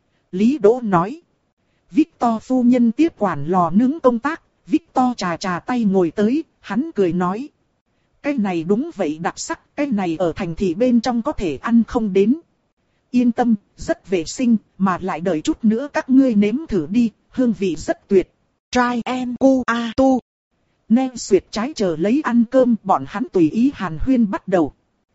Lý Đỗ nói. Victor phu nhân tiếp quản lò nướng công tác, Victor trà trà tay ngồi tới, hắn cười nói. Cái này đúng vậy đặc sắc, cái này ở thành thị bên trong có thể ăn không đến. Yên tâm, rất vệ sinh, mà lại đợi chút nữa các ngươi nếm thử đi, hương vị rất tuyệt. Try and go a tu. Nên xuyệt trái chờ lấy ăn cơm, bọn hắn tùy ý hàn huyên bắt đầu.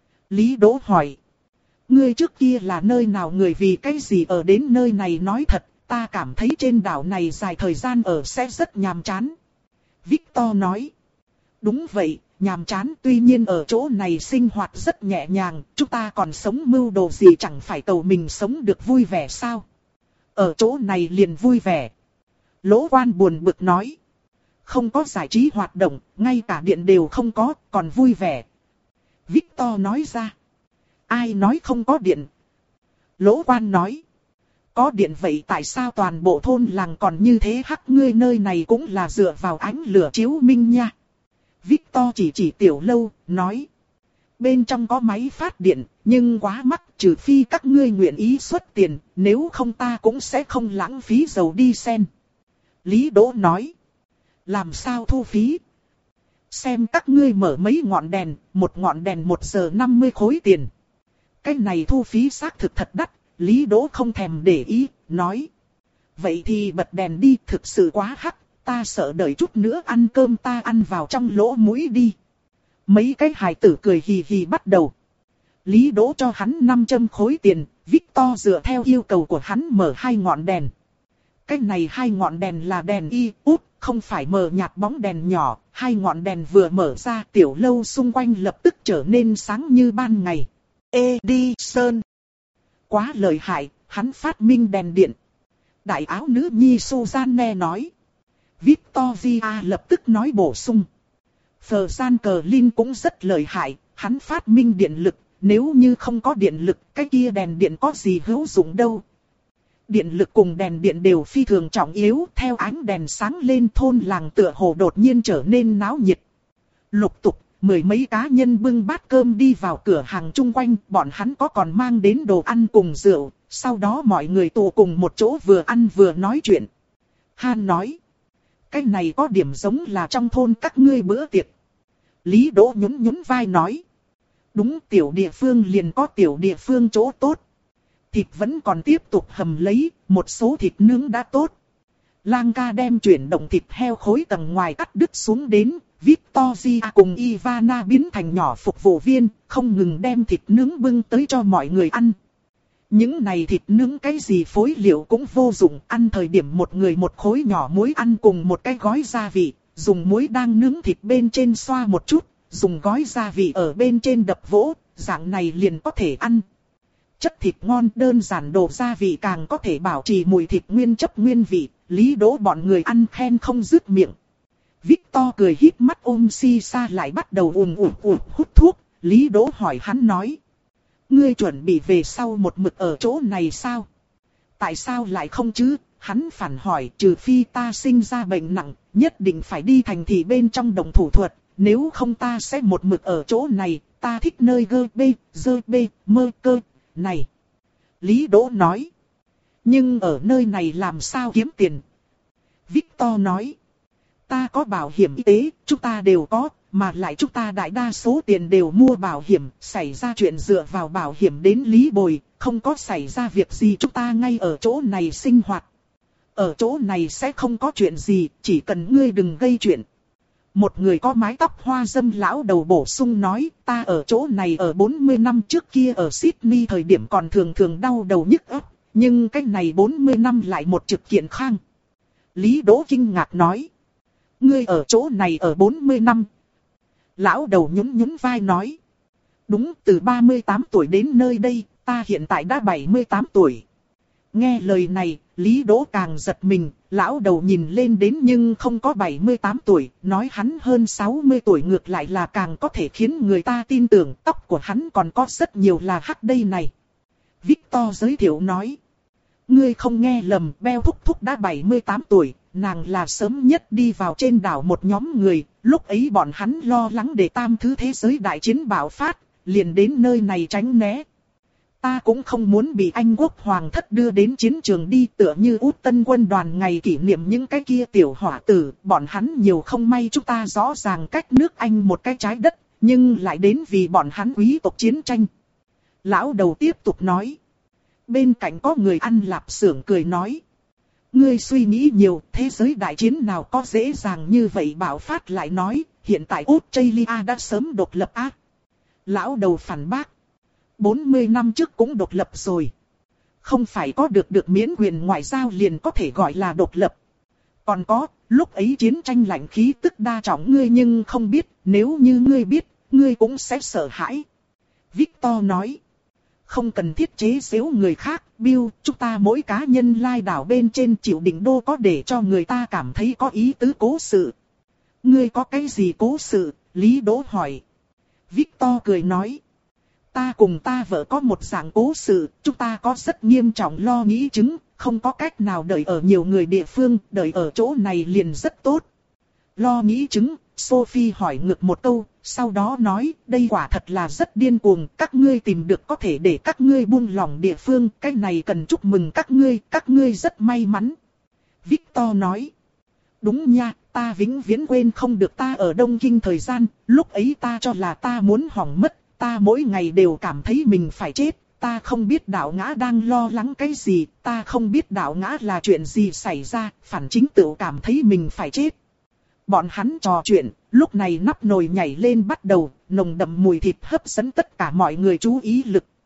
Lý Đỗ hỏi. Ngươi trước kia là nơi nào người vì cái gì ở đến nơi này nói thật, ta cảm thấy trên đảo này dài thời gian ở sẽ rất nhàm chán. Victor nói. Đúng vậy, nhàm chán, tuy nhiên ở chỗ này sinh hoạt rất nhẹ nhàng, chúng ta còn sống mưu đồ gì chẳng phải cầu mình sống được vui vẻ sao. Ở chỗ này liền vui vẻ. Lỗ Quan buồn bực nói. Không có giải trí hoạt động, ngay cả điện đều không có, còn vui vẻ. Victor nói ra. Ai nói không có điện? Lỗ Quan nói. Có điện vậy tại sao toàn bộ thôn làng còn như thế hắc, ngươi nơi này cũng là dựa vào ánh lửa chiếu minh nha. Victor chỉ chỉ tiểu lâu, nói. Bên trong có máy phát điện, nhưng quá mắc, trừ phi các ngươi nguyện ý xuất tiền, nếu không ta cũng sẽ không lãng phí dầu đi sen. Lý Đỗ nói. Làm sao thu phí? Xem các ngươi mở mấy ngọn đèn, một ngọn đèn một giờ năm mươi khối tiền. Cái này thu phí xác thực thật đắt, Lý Đỗ không thèm để ý, nói. Vậy thì bật đèn đi, thực sự quá hắc, ta sợ đợi chút nữa ăn cơm ta ăn vào trong lỗ mũi đi. Mấy cái hài tử cười hì hì bắt đầu. Lý Đỗ cho hắn năm trăm khối tiền, Victor dựa theo yêu cầu của hắn mở hai ngọn đèn. Cái này hai ngọn đèn là đèn y út, không phải mờ nhạt bóng đèn nhỏ, hai ngọn đèn vừa mở ra tiểu lâu xung quanh lập tức trở nên sáng như ban ngày. Edison. Quá lợi hại, hắn phát minh đèn điện. Đại áo nữ nhi Suzanne nói. Victoria lập tức nói bổ sung. Fersan Clean cũng rất lợi hại, hắn phát minh điện lực, nếu như không có điện lực, cái kia đèn điện có gì hữu dụng đâu. Điện lực cùng đèn điện đều phi thường trọng yếu, theo ánh đèn sáng lên thôn làng tựa hồ đột nhiên trở nên náo nhiệt. Lục tục, mười mấy cá nhân bưng bát cơm đi vào cửa hàng chung quanh, bọn hắn có còn mang đến đồ ăn cùng rượu, sau đó mọi người tụ cùng một chỗ vừa ăn vừa nói chuyện. Han nói, cái này có điểm giống là trong thôn các ngươi bữa tiệc. Lý Đỗ nhún nhún vai nói, đúng, tiểu địa phương liền có tiểu địa phương chỗ tốt. Thịt vẫn còn tiếp tục hầm lấy, một số thịt nướng đã tốt. Lang ca đem chuyển động thịt heo khối tầng ngoài cắt đứt xuống đến, Victoria cùng Ivana biến thành nhỏ phục vụ viên, không ngừng đem thịt nướng bưng tới cho mọi người ăn. Những này thịt nướng cái gì phối liệu cũng vô dụng, ăn thời điểm một người một khối nhỏ muối ăn cùng một cái gói gia vị, dùng muối đang nướng thịt bên trên xoa một chút, dùng gói gia vị ở bên trên đập vỗ, dạng này liền có thể ăn. Chất thịt ngon, đơn giản đồ gia vị càng có thể bảo trì mùi thịt nguyên chất nguyên vị, Lý Đỗ bọn người ăn khen không dứt miệng. Victor cười híp mắt ôm si sa lại bắt đầu ùn ùn ùn hút thuốc, Lý Đỗ hỏi hắn nói. Ngươi chuẩn bị về sau một mực ở chỗ này sao? Tại sao lại không chứ? Hắn phản hỏi, trừ phi ta sinh ra bệnh nặng, nhất định phải đi thành thị bên trong đồng thủ thuật, nếu không ta sẽ một mực ở chỗ này, ta thích nơi gơ bê, dơ bê, mơ cơ, này. Lý Đỗ nói. Nhưng ở nơi này làm sao kiếm tiền? Victor nói. Ta có bảo hiểm y tế, chúng ta đều có, mà lại chúng ta đại đa số tiền đều mua bảo hiểm, xảy ra chuyện dựa vào bảo hiểm đến lý bồi, không có xảy ra việc gì chúng ta ngay ở chỗ này sinh hoạt. Ở chỗ này sẽ không có chuyện gì, chỉ cần ngươi đừng gây chuyện. Một người có mái tóc hoa dâm lão đầu bổ sung nói, ta ở chỗ này ở bốn mươi năm trước kia ở Sydney thời điểm còn thường thường đau đầu nhức óc, nhưng cái này bốn mươi năm lại một trực kiện khang. Lý Đỗ kinh ngạc nói, ngươi ở chỗ này ở bốn mươi năm. Lão đầu nhún nhún vai nói, đúng, từ ba mươi tám tuổi đến nơi đây, ta hiện tại đã bảy mươi tám tuổi. Nghe lời này, Lý Đỗ càng giật mình, lão đầu nhìn lên đến nhưng không có bảy mươi tám tuổi, nói hắn hơn sáu mươi tuổi ngược lại là càng có thể khiến người ta tin tưởng, tóc của hắn còn có rất nhiều là hắc đây này. Victor giới thiệu nói, ngươi không nghe lầm, Beo thúc thúc đã bảy mươi tám tuổi, nàng là sớm nhất đi vào trên đảo một nhóm người, lúc ấy bọn hắn lo lắng để tam thứ thế giới đại chiến bạo phát, liền đến nơi này tránh né. Ta cũng không muốn bị Anh quốc hoàng thất đưa đến chiến trường đi, tựa như Út Tân quân đoàn ngày kỷ niệm những cái kia tiểu hỏa tử, bọn hắn nhiều không may chúng ta rõ ràng cách nước Anh một cái trái đất, nhưng lại đến vì bọn hắn quý tộc chiến tranh. Lão đầu tiếp tục nói. Bên cạnh có người ăn lạp xưởng cười nói. Ngươi suy nghĩ nhiều, thế giới đại chiến nào có dễ dàng như vậy bạo phát lại nói, hiện tại Australia đã sớm độc lập á. Lão đầu phản bác. bốn mươi năm trước cũng độc lập rồi. Không phải có được được miễn quyền ngoại giao liền có thể gọi là độc lập. Còn có, lúc ấy chiến tranh lạnh khí tức đa trọng ngươi nhưng không biết, nếu như ngươi biết, ngươi cũng sẽ sợ hãi. Victor nói. Không cần thiết chế giễu người khác, Bill, chúng ta mỗi cá nhân lai đảo bên trên chịu đỉnh đô có để cho người ta cảm thấy có ý tứ cố sự. Ngươi có cái gì cố sự? Lý Đỗ hỏi. Victor cười nói. Ta cùng ta vợ có một dạng cố sự, chúng ta có rất nghiêm trọng lo nghĩ chứng, không có cách nào đợi ở nhiều người địa phương, đợi ở chỗ này liền rất tốt. Lo nghĩ chứng, Sophie hỏi ngược một câu, Sau đó nói, đây quả thật là rất điên cuồng, các ngươi tìm được có thể để các ngươi buông lỏng địa phương, cái này cần chúc mừng các ngươi, các ngươi rất may mắn. Victor nói, đúng nha, ta vĩnh viễn quên không được ta ở Đông Kinh thời gian, lúc ấy ta cho là ta muốn hỏng mất, ta mỗi ngày đều cảm thấy mình phải chết, ta không biết đạo ngã đang lo lắng cái gì, ta không biết đạo ngã là chuyện gì xảy ra, phản chính tự cảm thấy mình phải chết. Bọn hắn trò chuyện, lúc này nắp nồi nhảy lên bắt đầu, nồng đậm mùi thịt hấp dẫn tất cả mọi người chú ý lực.